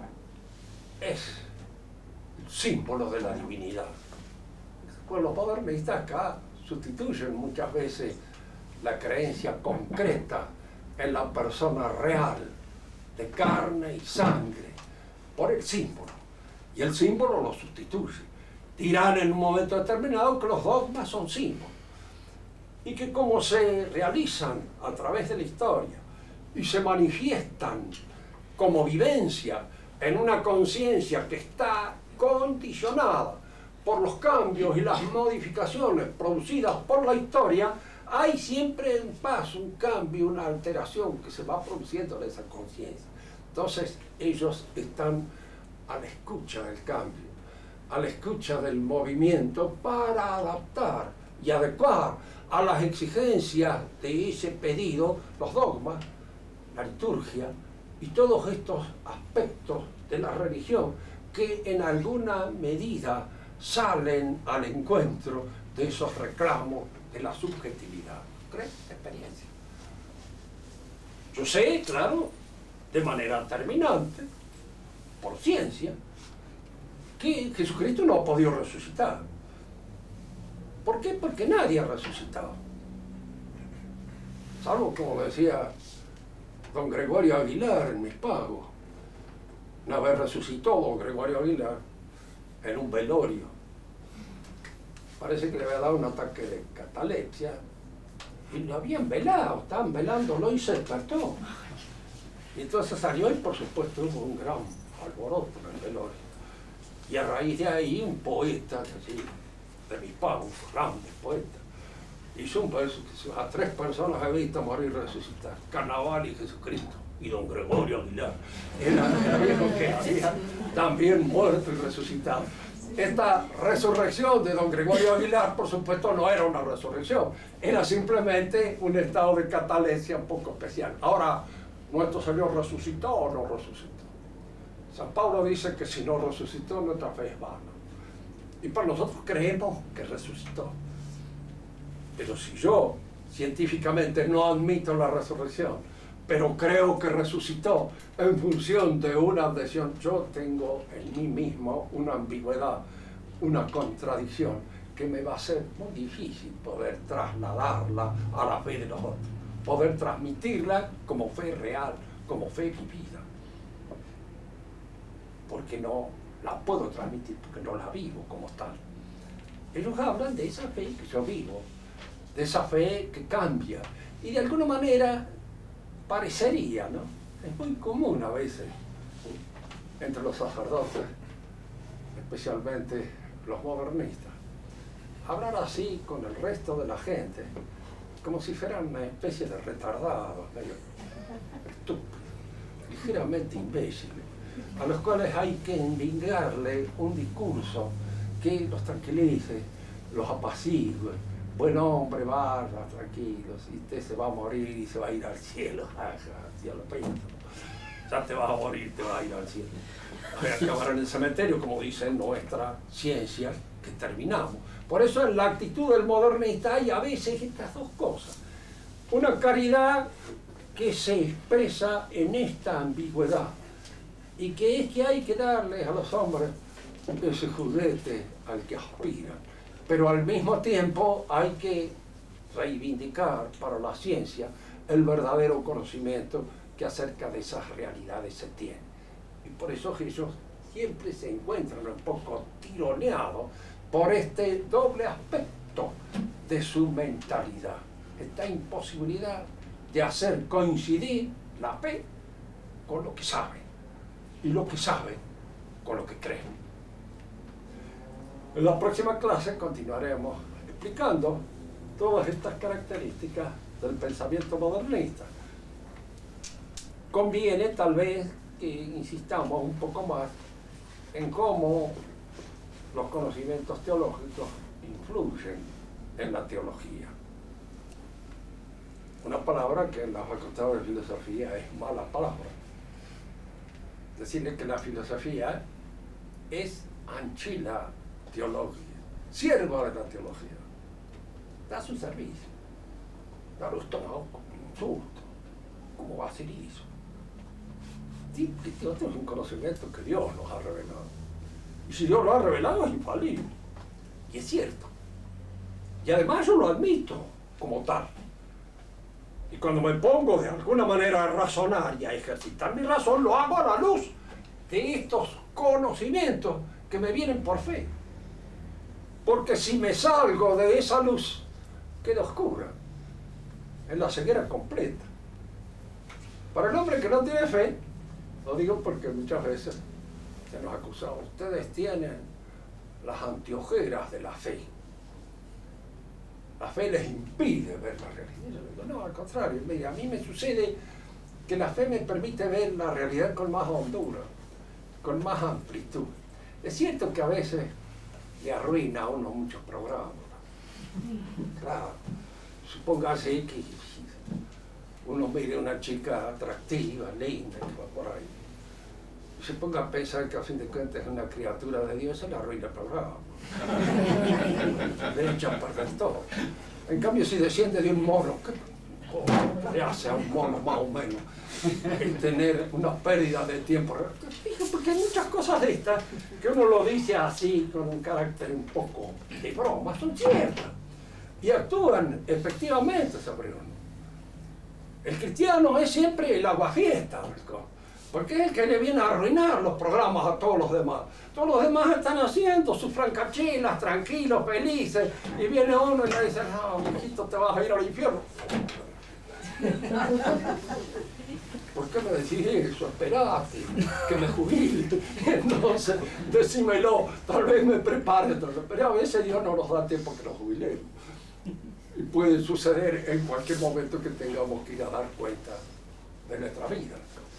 es el símbolo de la divinidad. Pues los modernistas acá sustituyen muchas veces la creencia concreta en la persona real, de carne y sangre, por el símbolo. Y el símbolo lo sustituye. Dirán en un momento determinado que los dogmas son símbolos y que como se realizan a través de la historia y se manifiestan como vivencia en una conciencia que está condicionada por los cambios y las modificaciones producidas por la historia, hay siempre un paso, un cambio, una alteración que se va produciendo en esa conciencia. Entonces ellos están a la escucha del cambio, a la escucha del movimiento para adaptar y adecuar a las exigencias de ese pedido los dogmas, la liturgia y todos estos aspectos de la religión que en alguna medida salen al encuentro de esos reclamos de la subjetividad. ¿Crees? Experiencia. Yo sé, claro, de manera terminante, por ciencia, que Jesucristo no ha podido resucitar. ¿Por qué? Porque nadie ha resucitado. Salvo, como decía don Gregorio Aguilar en Mis Pagos. Una vez resucitó don Gregorio Aguilar en un velorio. Parece que le había dado un ataque de catalepsia y lo habían velado, estaban velándolo y se despertó. Y entonces salió y por supuesto hubo un gran alboroto en el velorio. Y a raíz de ahí un poeta de Mis Pagos, un grande poeta, hizo un verso que dice: a 3 personas he visto morir y resucitar, Carnaval y Jesucristo y don Gregorio Aguilar. Era viejo que había también muerto y resucitado. Esta resurrección de don Gregorio Aguilar, por supuesto, no era una resurrección, era simplemente un estado de catalepsia un poco especial. Ahora, ¿nuestro Señor resucitó o no resucitó? San Pablo dice que si no resucitó, nuestra fe es vana. Y para nosotros creemos que resucitó. Pero si yo científicamente no admito la resurrección, pero creo que resucitó en función de una adhesión. Yo tengo en mí mismo una ambigüedad, una contradicción, que me va a ser muy difícil poder trasladarla a la fe de los otros, poder transmitirla como fe real, como fe vivida, porque no la puedo transmitir, porque no la vivo como tal. Ellos hablan de esa fe que yo vivo, de esa fe que cambia, y de alguna manera parecería, ¿no? Es muy común a veces entre los sacerdotes, especialmente los modernistas, hablar así con el resto de la gente, como si fueran una especie de retardados, medio estúpidos, ligeramente imbéciles, a los cuales hay que envingarle un discurso que los tranquilice, los apacigue. Buen hombre, vaya, tranquilos, y usted se va a morir y se va a ir al cielo. Cielo pinto. Ya te vas a morir, te vas a ir al cielo. Vas a acabar en el cementerio, como dice nuestra ciencia, que terminamos. Por eso en la actitud del modernista hay a veces estas dos cosas. Una caridad que se expresa en esta ambigüedad, y que es que hay que darles a los hombres ese juguete al que aspiran, pero al mismo tiempo hay que reivindicar para la ciencia el verdadero conocimiento que acerca de esas realidades se tiene. Y por eso ellos siempre se encuentran un poco tironeados por este doble aspecto de su mentalidad, esta imposibilidad de hacer coincidir la fe con lo que saben, y lo que saben con lo que creen. En la próxima clase continuaremos explicando todas estas características del pensamiento modernista. Conviene tal vez que insistamos un poco más en cómo los conocimientos teológicos influyen en la teología. Una palabra que en la Facultad de Filosofía es mala palabra. Decirle que la filosofía es anchila teología, sierva de la teología, da su servicio, da los tomados como insulto, como basilismo. Sí, Dios es un conocimiento que Dios nos ha revelado, y si Dios lo ha revelado es infalible, y es cierto, y además yo lo admito como tal. Y cuando me pongo de alguna manera a razonar y a ejercitar mi razón, lo hago a la luz de estos conocimientos que me vienen por fe. Porque si me salgo de esa luz, queda oscura, en la ceguera completa. Para el hombre que no tiene fe, lo digo porque muchas veces se nos acusa, ustedes tienen las anteojeras de la fe. La fe les impide ver la realidad. Yo digo, no, al contrario, mire, a mí me sucede que la fe me permite ver la realidad con más hondura, con más amplitud. Es cierto que a veces le arruina a uno muchos programas. Claro, supóngase que uno mire a una chica atractiva, linda, que va por ahí, y se ponga a pensar que a fin de cuentas es una criatura de Dios, se le arruina el programa. Le echan a perder todo. En cambio, si desciende de un mono, ¿qué le hace a un mono más o menos el tener una pérdida de tiempo? Porque hay muchas cosas de estas que uno lo dice así, con un carácter un poco de broma, son ciertas y actúan efectivamente sobre uno. El cristiano es siempre el aguafiestas, porque es el que le viene a arruinar los programas a todos los demás. Todos los demás están haciendo sus francachelas, tranquilos, felices, y viene uno y le dice, no, mijito, te vas a ir al infierno. ¿Por qué me decís eso? Esperate, que me jubile. Entonces, decímelo, tal vez me prepare. Pero a veces Dios no nos da tiempo que nos jubilemos. Y puede suceder en cualquier momento que tengamos que ir a dar cuenta de nuestra vida.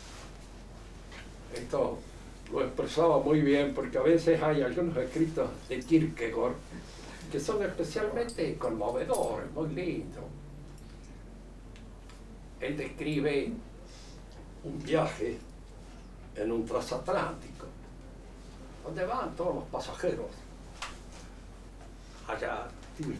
Esto lo expresaba muy bien porque a veces hay algunos escritos de Kierkegaard que son especialmente conmovedores, muy lindos. Él describe un viaje en un transatlántico donde van todos los pasajeros allá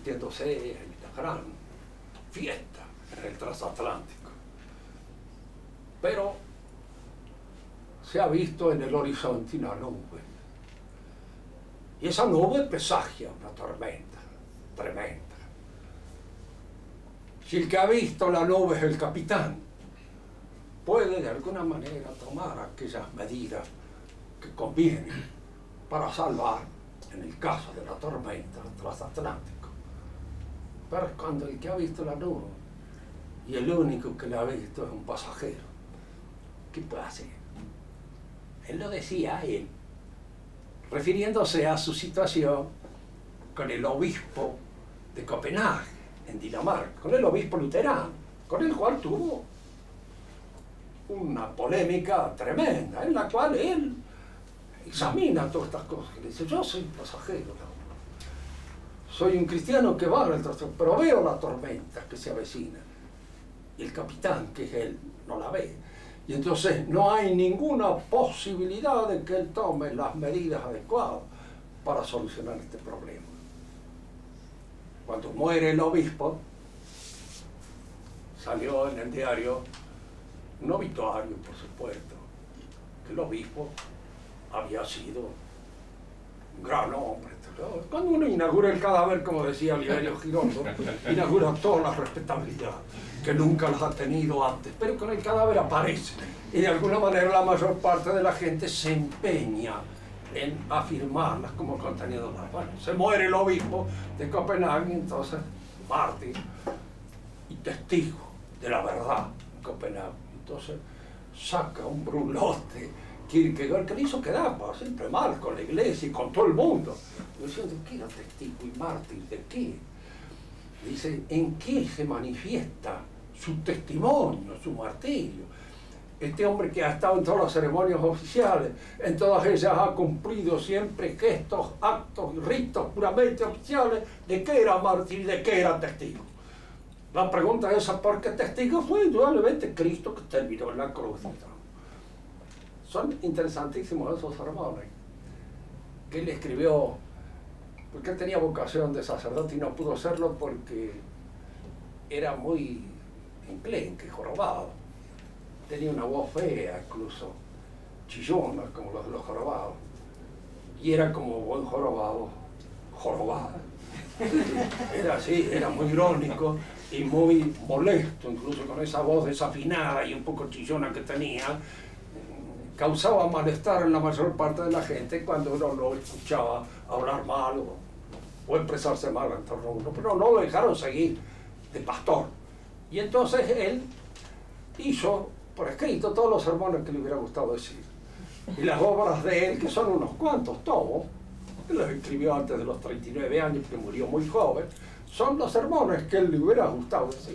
divirtiéndose en la gran fiesta en el transatlántico. pero se ha visto en el horizonte una nube. Y esa nube presagia una tormenta tremenda. Si el que ha visto la nube es el capitán, puede de alguna manera tomar aquellas medidas que convienen para salvar, en el caso de la tormenta transatlántica. Pero cuando el que ha visto la nube y el único que la ha visto es un pasajero, ¿qué puede hacer? Él lo decía, él, refiriéndose a su situación con el obispo de Copenhague, en Dinamarca, con el obispo luterano, con el cual tuvo una polémica tremenda, en la cual él examina todas estas cosas. Le dice, yo soy pasajero, ¿no? Soy un cristiano que va al trastorno, pero veo la tormenta que se avecina. Y el capitán, que es él, no la ve. Y entonces no hay ninguna posibilidad de que él tome las medidas adecuadas para solucionar este problema. Cuando muere el obispo, salió en el diario un obituario, por supuesto, que el obispo había sido un gran hombre. Cuando uno inaugura el cadáver, como decía Oliverio Girondo, inaugura todas las respetabilidades que nunca las ha tenido antes, pero con el cadáver aparece. Y de alguna manera la mayor parte de la gente se empeña en afirmarlas como contenido. Bueno, se muere el obispo de Copenhague, entonces mártir y testigo de la verdad en Copenhague. Entonces saca un brulote Kierkegaard, que le hizo quedar siempre mal con la iglesia y con todo el mundo. Diciendo, ¿qué era testigo y mártir? ¿De qué? Dice, ¿en qué se manifiesta su testimonio, su martirio? Este hombre que ha estado en todas las ceremonias oficiales, en todas ellas ha cumplido siempre gestos, actos y ritos puramente oficiales. ¿De qué era mártir y de qué era testigo? La pregunta es, ¿por qué testigo? Fue indudablemente Cristo que terminó en la cruz. Son interesantísimos esos sermones que él escribió, porque él tenía vocación de sacerdote y no pudo serlo porque era muy enclenque, jorobado. Tenía una voz fea, incluso chillona, como los de los jorobados. Y era como buen jorobado, jorobado. Era así, era muy irónico y muy molesto, incluso con esa voz desafinada y un poco chillona que tenía. Causaba malestar en la mayor parte de la gente cuando uno lo escuchaba hablar mal o expresarse mal en torno a uno, pero no lo dejaron seguir de pastor. Y entonces él hizo por escrito todos los sermones que le hubiera gustado decir. Y las obras de él, que son unos cuantos tomos, él los escribió antes de los 39 años, que murió muy joven, son los sermones que él le hubiera gustado decir.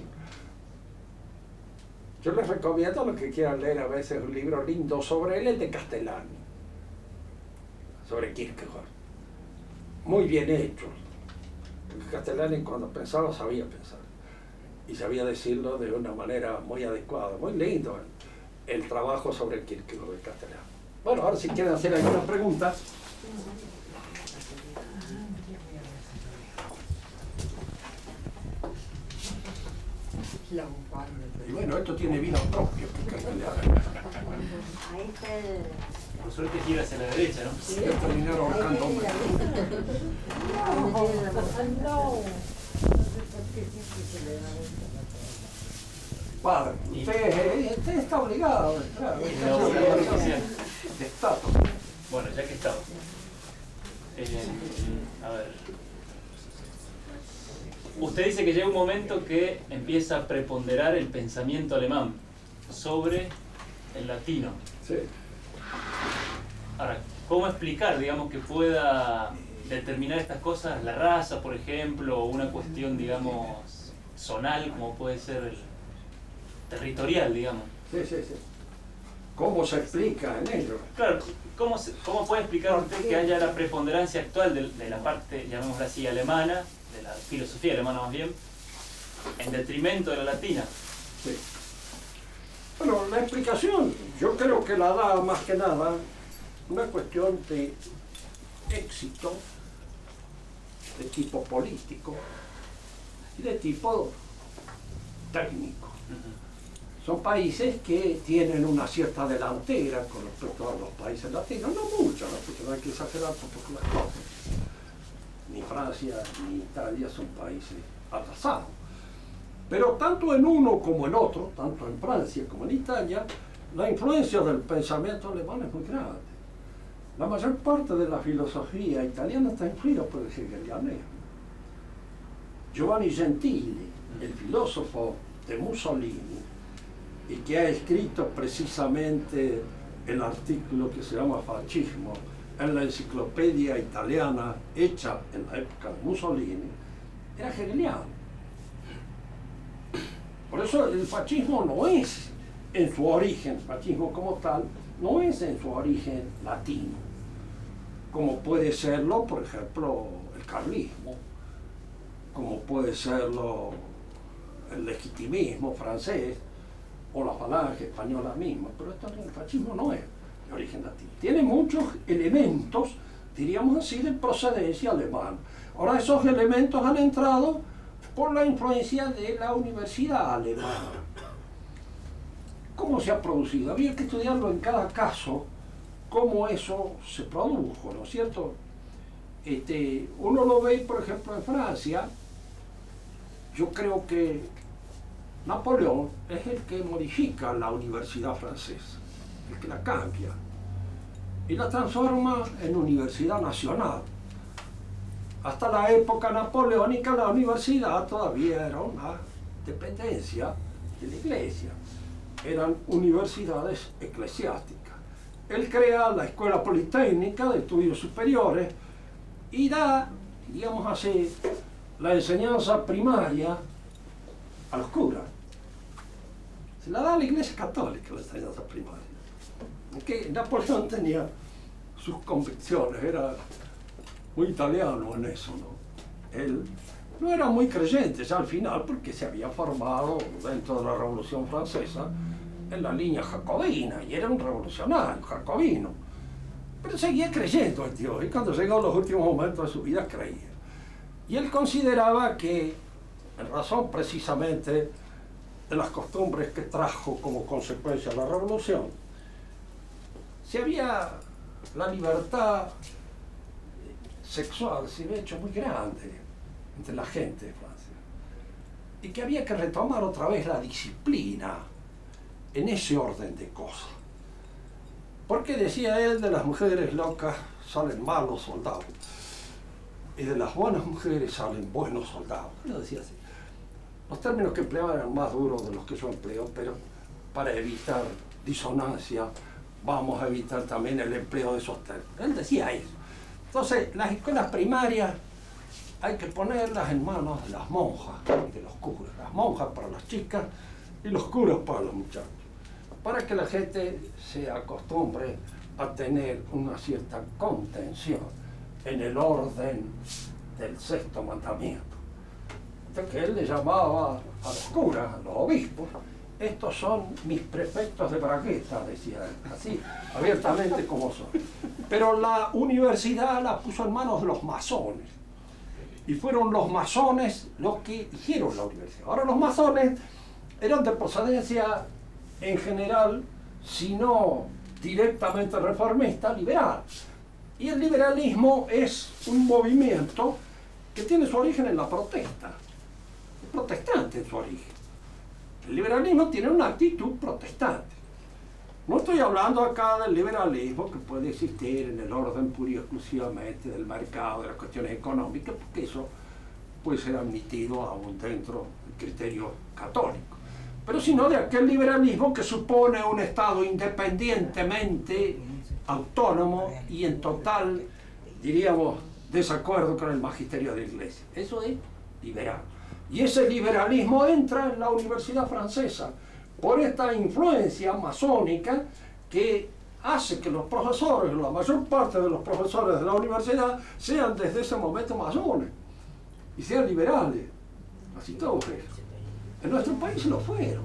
Yo les recomiendo a los que quieran leer a veces un libro lindo sobre él, el de Castellani, sobre Kierkegaard. Muy bien hecho. Porque Castellani cuando pensaba sabía pensar. Y sabía decirlo de una manera muy adecuada. Muy lindo el trabajo sobre Kierkegaard de Castellani. Bueno, ahora si quieren hacer alguna pregunta. Y bueno, esto tiene vida propia. Ahí está el... Por suerte gira hacia la derecha, ¿no? Sí. Voy a terminar ahorcando. Padre, usted está obligado. Claro, de estatus. Bueno, ya que estamos. A ver. Usted dice que llega un momento que empieza a preponderar el pensamiento alemán sobre el latino. Sí. Ahora, ¿cómo explicar, digamos, que pueda determinar estas cosas, la raza, por ejemplo, o una cuestión, digamos, zonal, como puede ser el territorial, digamos? Sí, sí, sí. ¿Cómo se explica en ello? Claro, ¿cómo puede explicar usted que haya la preponderancia actual de la parte, llamémosla así, alemana, de la filosofía alemana más bien, en detrimento de la latina? Sí. Bueno, la explicación yo creo que la da más que nada una cuestión de éxito de tipo político y de tipo técnico. Son países que tienen una cierta delantera con respecto a los países latinos, no mucho, ¿no? Porque no hay que exagerar tampoco las cosas. Ni Francia ni Italia son países atrasados. Pero tanto en uno como en otro, tanto en Francia como en Italia, la influencia del pensamiento alemán es muy grande. La mayor parte de la filosofía italiana está influida por el hegelianismo. Giovanni Gentili, el filósofo de Mussolini, y que ha escrito precisamente el artículo que se llama Fascismo en la enciclopedia italiana hecha en la época de Mussolini, era hegeliano. Por eso el fascismo no es en su origen, el fascismo como tal, no es en su origen latino, como puede serlo, por ejemplo, el carlismo, como puede serlo el legitimismo francés, o la falange española misma, pero el fascismo no es de origen latino. Tiene muchos elementos, diríamos así, de procedencia alemana. Ahora esos elementos han entrado por la influencia de la universidad alemana. ¿Cómo se ha producido? Había que estudiarlo en cada caso, cómo eso se produjo, ¿no es cierto? Uno lo ve, por ejemplo, en Francia. Yo creo que Napoleón es el que modifica la universidad francesa, el que la cambia y la transforma en universidad nacional. Hasta la época napoleónica la universidad todavía era una dependencia de la iglesia, eran universidades eclesiásticas. Él crea la Escuela Politécnica de Estudios Superiores y da, digamos así, la enseñanza primaria a los curas. Se la da a la Iglesia Católica la enseñanza primaria. Que Napoleón tenía sus convicciones, era muy italiano en eso, ¿no? Él no era muy creyente ya al final porque se había formado dentro de la Revolución Francesa en la línea jacobina y era un revolucionario jacobino. Pero seguía creyendo en Dios y cuando llegó a los últimos momentos de su vida creía. Y él consideraba que, en razón precisamente de las costumbres que trajo como consecuencia la revolución, se había la libertad sexual se había hecho muy grande entre la gente de Francia y que había que retomar otra vez la disciplina en ese orden de cosas. Porque decía él, de las mujeres locas salen malos soldados y de las buenas mujeres salen buenos soldados. Él lo decía así. Los términos que empleaba eran más duros de los que yo empleo, pero para evitar disonancia vamos a evitar también el empleo de esos términos. Él decía eso. Entonces, las escuelas primarias hay que ponerlas en manos de las monjas y de los curas. Las monjas para las chicas y los curas para los muchachos. Para que la gente se acostumbre a tener una cierta contención en el orden del sexto mandamiento. Que él le llamaba a los curas, a los obispos, estos son mis prefectos de bragueta, decía él, así abiertamente como son. Pero la universidad la puso en manos de los masones, y fueron los masones los que hicieron la universidad. Ahora los masones eran de procedencia en general, si no directamente reformista, liberal. Y el liberalismo es un movimiento que tiene su origen en la protesta. Protestante en su origen. El liberalismo tiene una actitud protestante. No estoy hablando acá del liberalismo que puede existir en el orden puro y exclusivamente del mercado, de las cuestiones económicas, porque eso puede ser admitido aún dentro del criterio católico. Pero sino de aquel liberalismo que supone un Estado independientemente autónomo y en total, diríamos, desacuerdo con el magisterio de la Iglesia. Eso es liberal. Y ese liberalismo entra en la universidad francesa por esta influencia masónica que hace que los profesores, la mayor parte de los profesores de la universidad, sean desde ese momento masones y sean liberales, así todos ellos. En nuestro país lo fueron,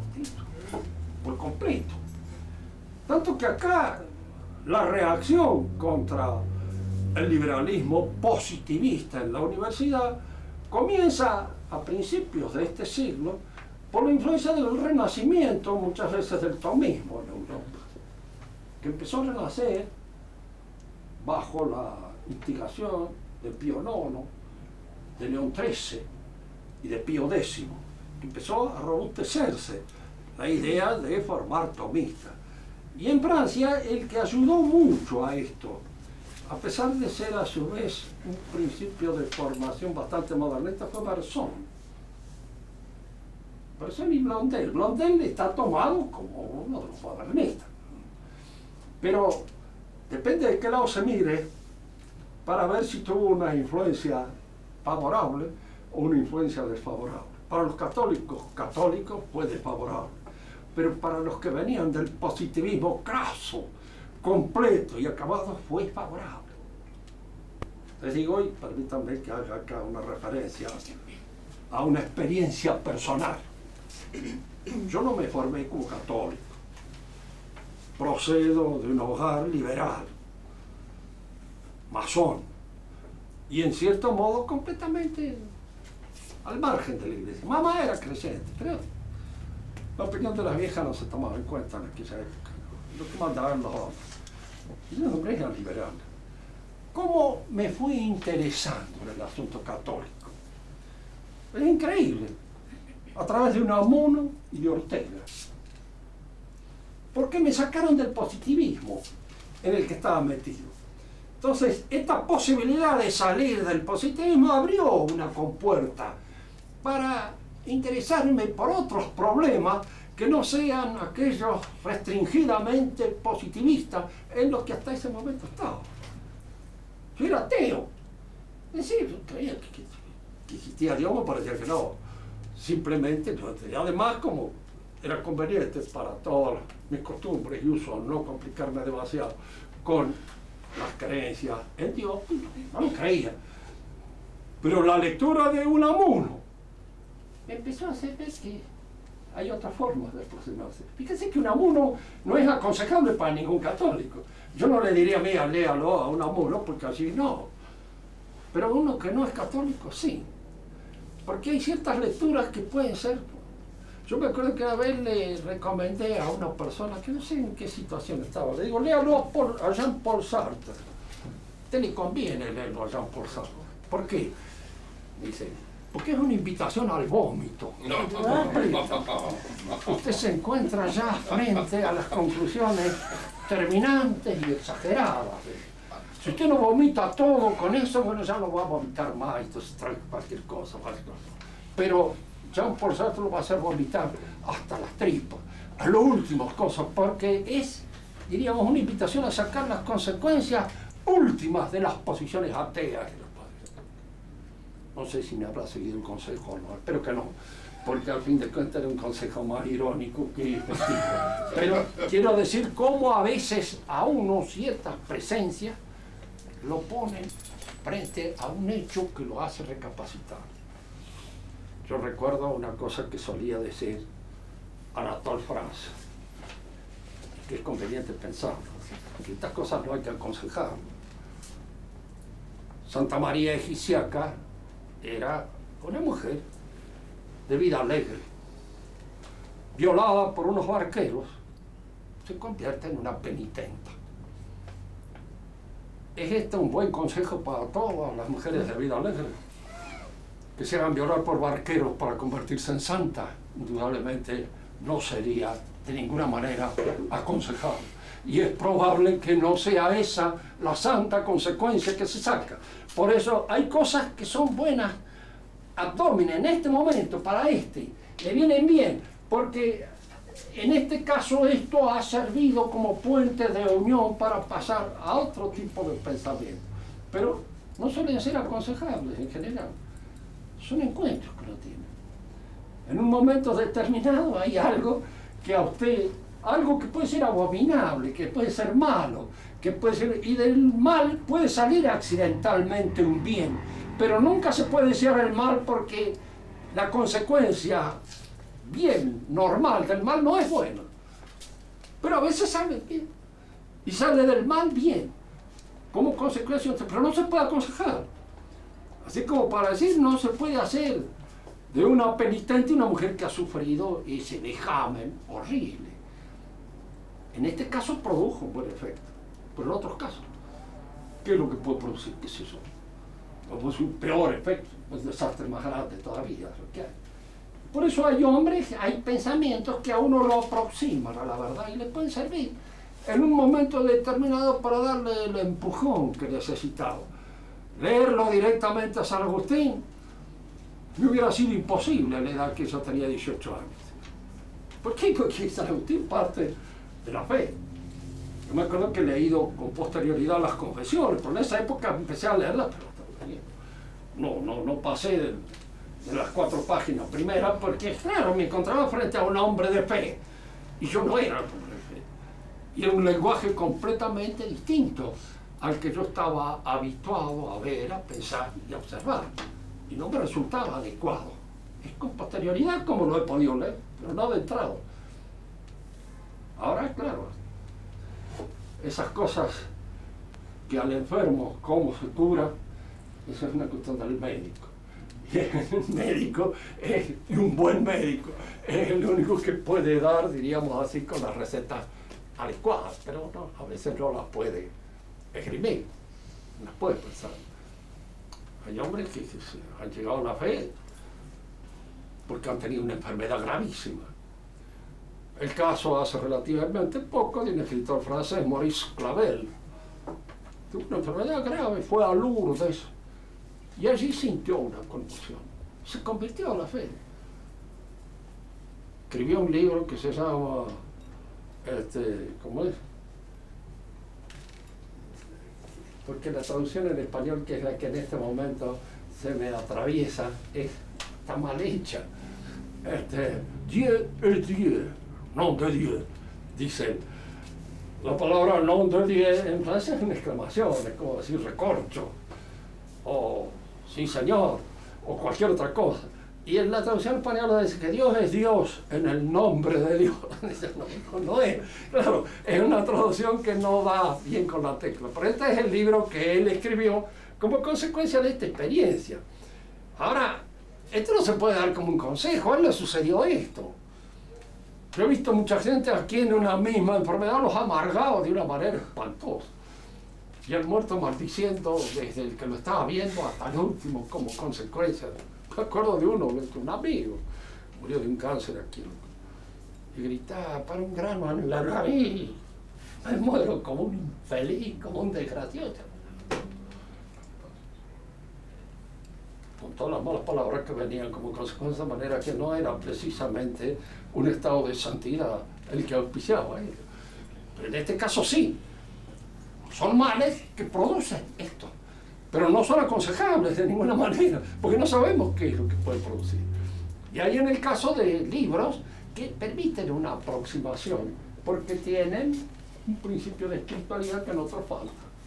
por completo. Tanto que acá la reacción contra el liberalismo positivista en la universidad comienza a principios de este siglo por la influencia del Renacimiento, muchas veces del tomismo en Europa, que empezó a renacer bajo la instigación de Pío IX, de León XIII y de Pío X, que empezó a robustecerse la idea de formar tomistas. Y en Francia, el que ayudó mucho a esto, a pesar de ser a su vez un principio de formación bastante modernista, fue Berzon. Berzon y Blondel. Blondel está tomado como uno de los modernistas. Pero depende de qué lado se mire para ver si tuvo una influencia favorable o una influencia desfavorable. Para los católicos fue desfavorable, pero para los que venían del positivismo craso, completo y acabado, fue favorable. Les digo, y permítanme que haga acá una referencia a una experiencia personal. Yo no me formé como católico, procedo de un hogar liberal, masón, y en cierto modo completamente al margen de la iglesia. Mamá era creyente, pero la opinión de las viejas no se tomaba en cuenta en aquella época. Lo que mandaban los hombres. Y los hombres eran liberales. ¿Cómo me fui interesando en el asunto católico? Es increíble. A través de Unamuno y de Ortega. Porque me sacaron del positivismo en el que estaba metido. Entonces, esta posibilidad de salir del positivismo abrió una compuerta para interesarme por otros problemas que no sean aquellos restringidamente positivistas en los que hasta ese momento estaba. Yo era ateo. Es decir, creía que existía Dios, me parecía que no. Simplemente, y además, como era conveniente para todas mis costumbres y usos no complicarme demasiado con las creencias en Dios, no lo creía. Pero la lectura de Unamuno me empezó a hacer ver que hay otras formas de aproximarse. Fíjense que Unamuno no es aconsejable para ningún católico. Yo no le diría, mira, léalo a Unamuno, porque así no. Pero uno que no es católico, sí. Porque hay ciertas lecturas que pueden ser... Yo me acuerdo que una vez le recomendé a una persona, que no sé en qué situación estaba, le digo, léalo a Jean-Paul Sartre. Te le conviene leerlo a Jean-Paul Sartre. ¿Por qué? Dice, porque es una invitación al vómito. Usted se encuentra ya frente a las conclusiones terminantes y exageradas. Si usted no vomita todo con eso, bueno, ya no va a vomitar más, entonces trae cualquier cosa. Pero Jean-Paul Sartre lo va a hacer vomitar hasta las tripas, a las últimas cosas, porque es, diríamos, una invitación a sacar las consecuencias últimas de las posiciones ateas. No sé si me habrá seguido el consejo o no, espero que no, porque al fin de cuentas era un consejo más irónico que efectivo. Pero quiero decir cómo a veces a uno ciertas presencias lo ponen frente a un hecho que lo hace recapacitar. Yo recuerdo una cosa que solía decir Anatole France, que es conveniente pensar, que estas cosas no hay que aconsejar. Santa María Egipciaca era una mujer de vida alegre, violada por unos barqueros, se convierte en una penitenta. ¿Es este un buen consejo para todas las mujeres de vida alegre? Que se hagan violar por barqueros para convertirse en santa, indudablemente no sería de ninguna manera aconsejable. Y es probable que no sea esa la santa consecuencia que se saca. Por eso hay cosas que son buenas abdomen en este momento, para le vienen bien, porque en este caso esto ha servido como puente de unión para pasar a otro tipo de pensamiento. Pero no suelen ser aconsejables en general. Son encuentros que uno tiene. En un momento determinado hay algo que a usted, algo que puede ser abominable, que puede ser malo, que puede ser, y del mal puede salir accidentalmente un bien, pero nunca se puede desear el mal porque la consecuencia bien, normal del mal no es buena. Pero a veces sale bien, y sale del mal bien, como consecuencia, pero no se puede aconsejar. Así como para decir, no se puede hacer de una penitente, una mujer que ha sufrido ese vejamen horrible. En este caso produjo un buen efecto, pero en otros casos, ¿qué es lo que puede producir? ¿Qué es eso? O pues un peor efecto, un desastre más grande todavía. ¿Qué hay? Por eso hay hombres, hay pensamientos que a uno lo aproximan a la verdad y le pueden servir en un momento determinado para darle el empujón que necesitaba. Leerlo directamente a San Agustín me hubiera sido imposible a la edad que yo tenía 18 años. ¿Por qué? Porque San Agustín parte de la fe. Yo me acuerdo que he leído con posterioridad las confesiones, pero en esa época empecé a leerlas, pero no pasé de las 4 páginas primeras, porque claro, me encontraba frente a un hombre de fe, y yo no era un hombre de fe. Y era un lenguaje completamente distinto al que yo estaba habituado a ver, a pensar y a observar. Y no me resultaba adecuado. Es con posterioridad como lo he podido leer, pero no de entrada. Ahora, claro, esas cosas que al enfermo, cómo se cura, eso es una cuestión del médico. Y el médico, y un buen médico, es el único que puede dar, diríamos así, con las recetas adecuadas, pero no, a veces no las puede esgrimir, no las puede pensar. Hay hombres que han llegado a la fe porque han tenido una enfermedad gravísima. El caso hace relativamente poco de un escritor francés, Maurice Clavel. Tuvo una enfermedad grave, fue a Lourdes y allí sintió una conmoción. Se convirtió a la fe. Escribió un libro que se llama, ¿cómo es? Porque la traducción en español, que es la que en este momento se me atraviesa, está mal hecha. Dieu est Dieu, nom de Dieu, dice él. La palabra nom de Dieu en francés es una exclamación, es como decir recorcho, o sí señor, o cualquier otra cosa. Y en la traducción española dice que Dios es Dios en el nombre de Dios. No es. Claro, es una traducción que no va bien con la tecla. Pero este es el libro que él escribió como consecuencia de esta experiencia. Ahora, esto no se puede dar como un consejo. A él le sucedió esto. Yo he visto mucha gente aquí en una misma enfermedad los ha amargado de una manera espantosa. Y el muerto maldiciendo desde el que lo estaba viendo hasta el último como consecuencia. Me acuerdo de un amigo, murió de un cáncer aquí, y gritaba, para un grano en la nariz, me muero como un infeliz, como un desgraciado. Con todas las malas palabras que venían como consecuencia, de manera que no era precisamente un estado de santidad el que auspiciaba ello. Pero en este caso sí, son males que producen esto. Pero no son aconsejables de ninguna manera, porque no sabemos qué es lo que puede producir. Y hay en el caso de libros que permiten una aproximación, porque tienen un principio de espiritualidad que en otros falta.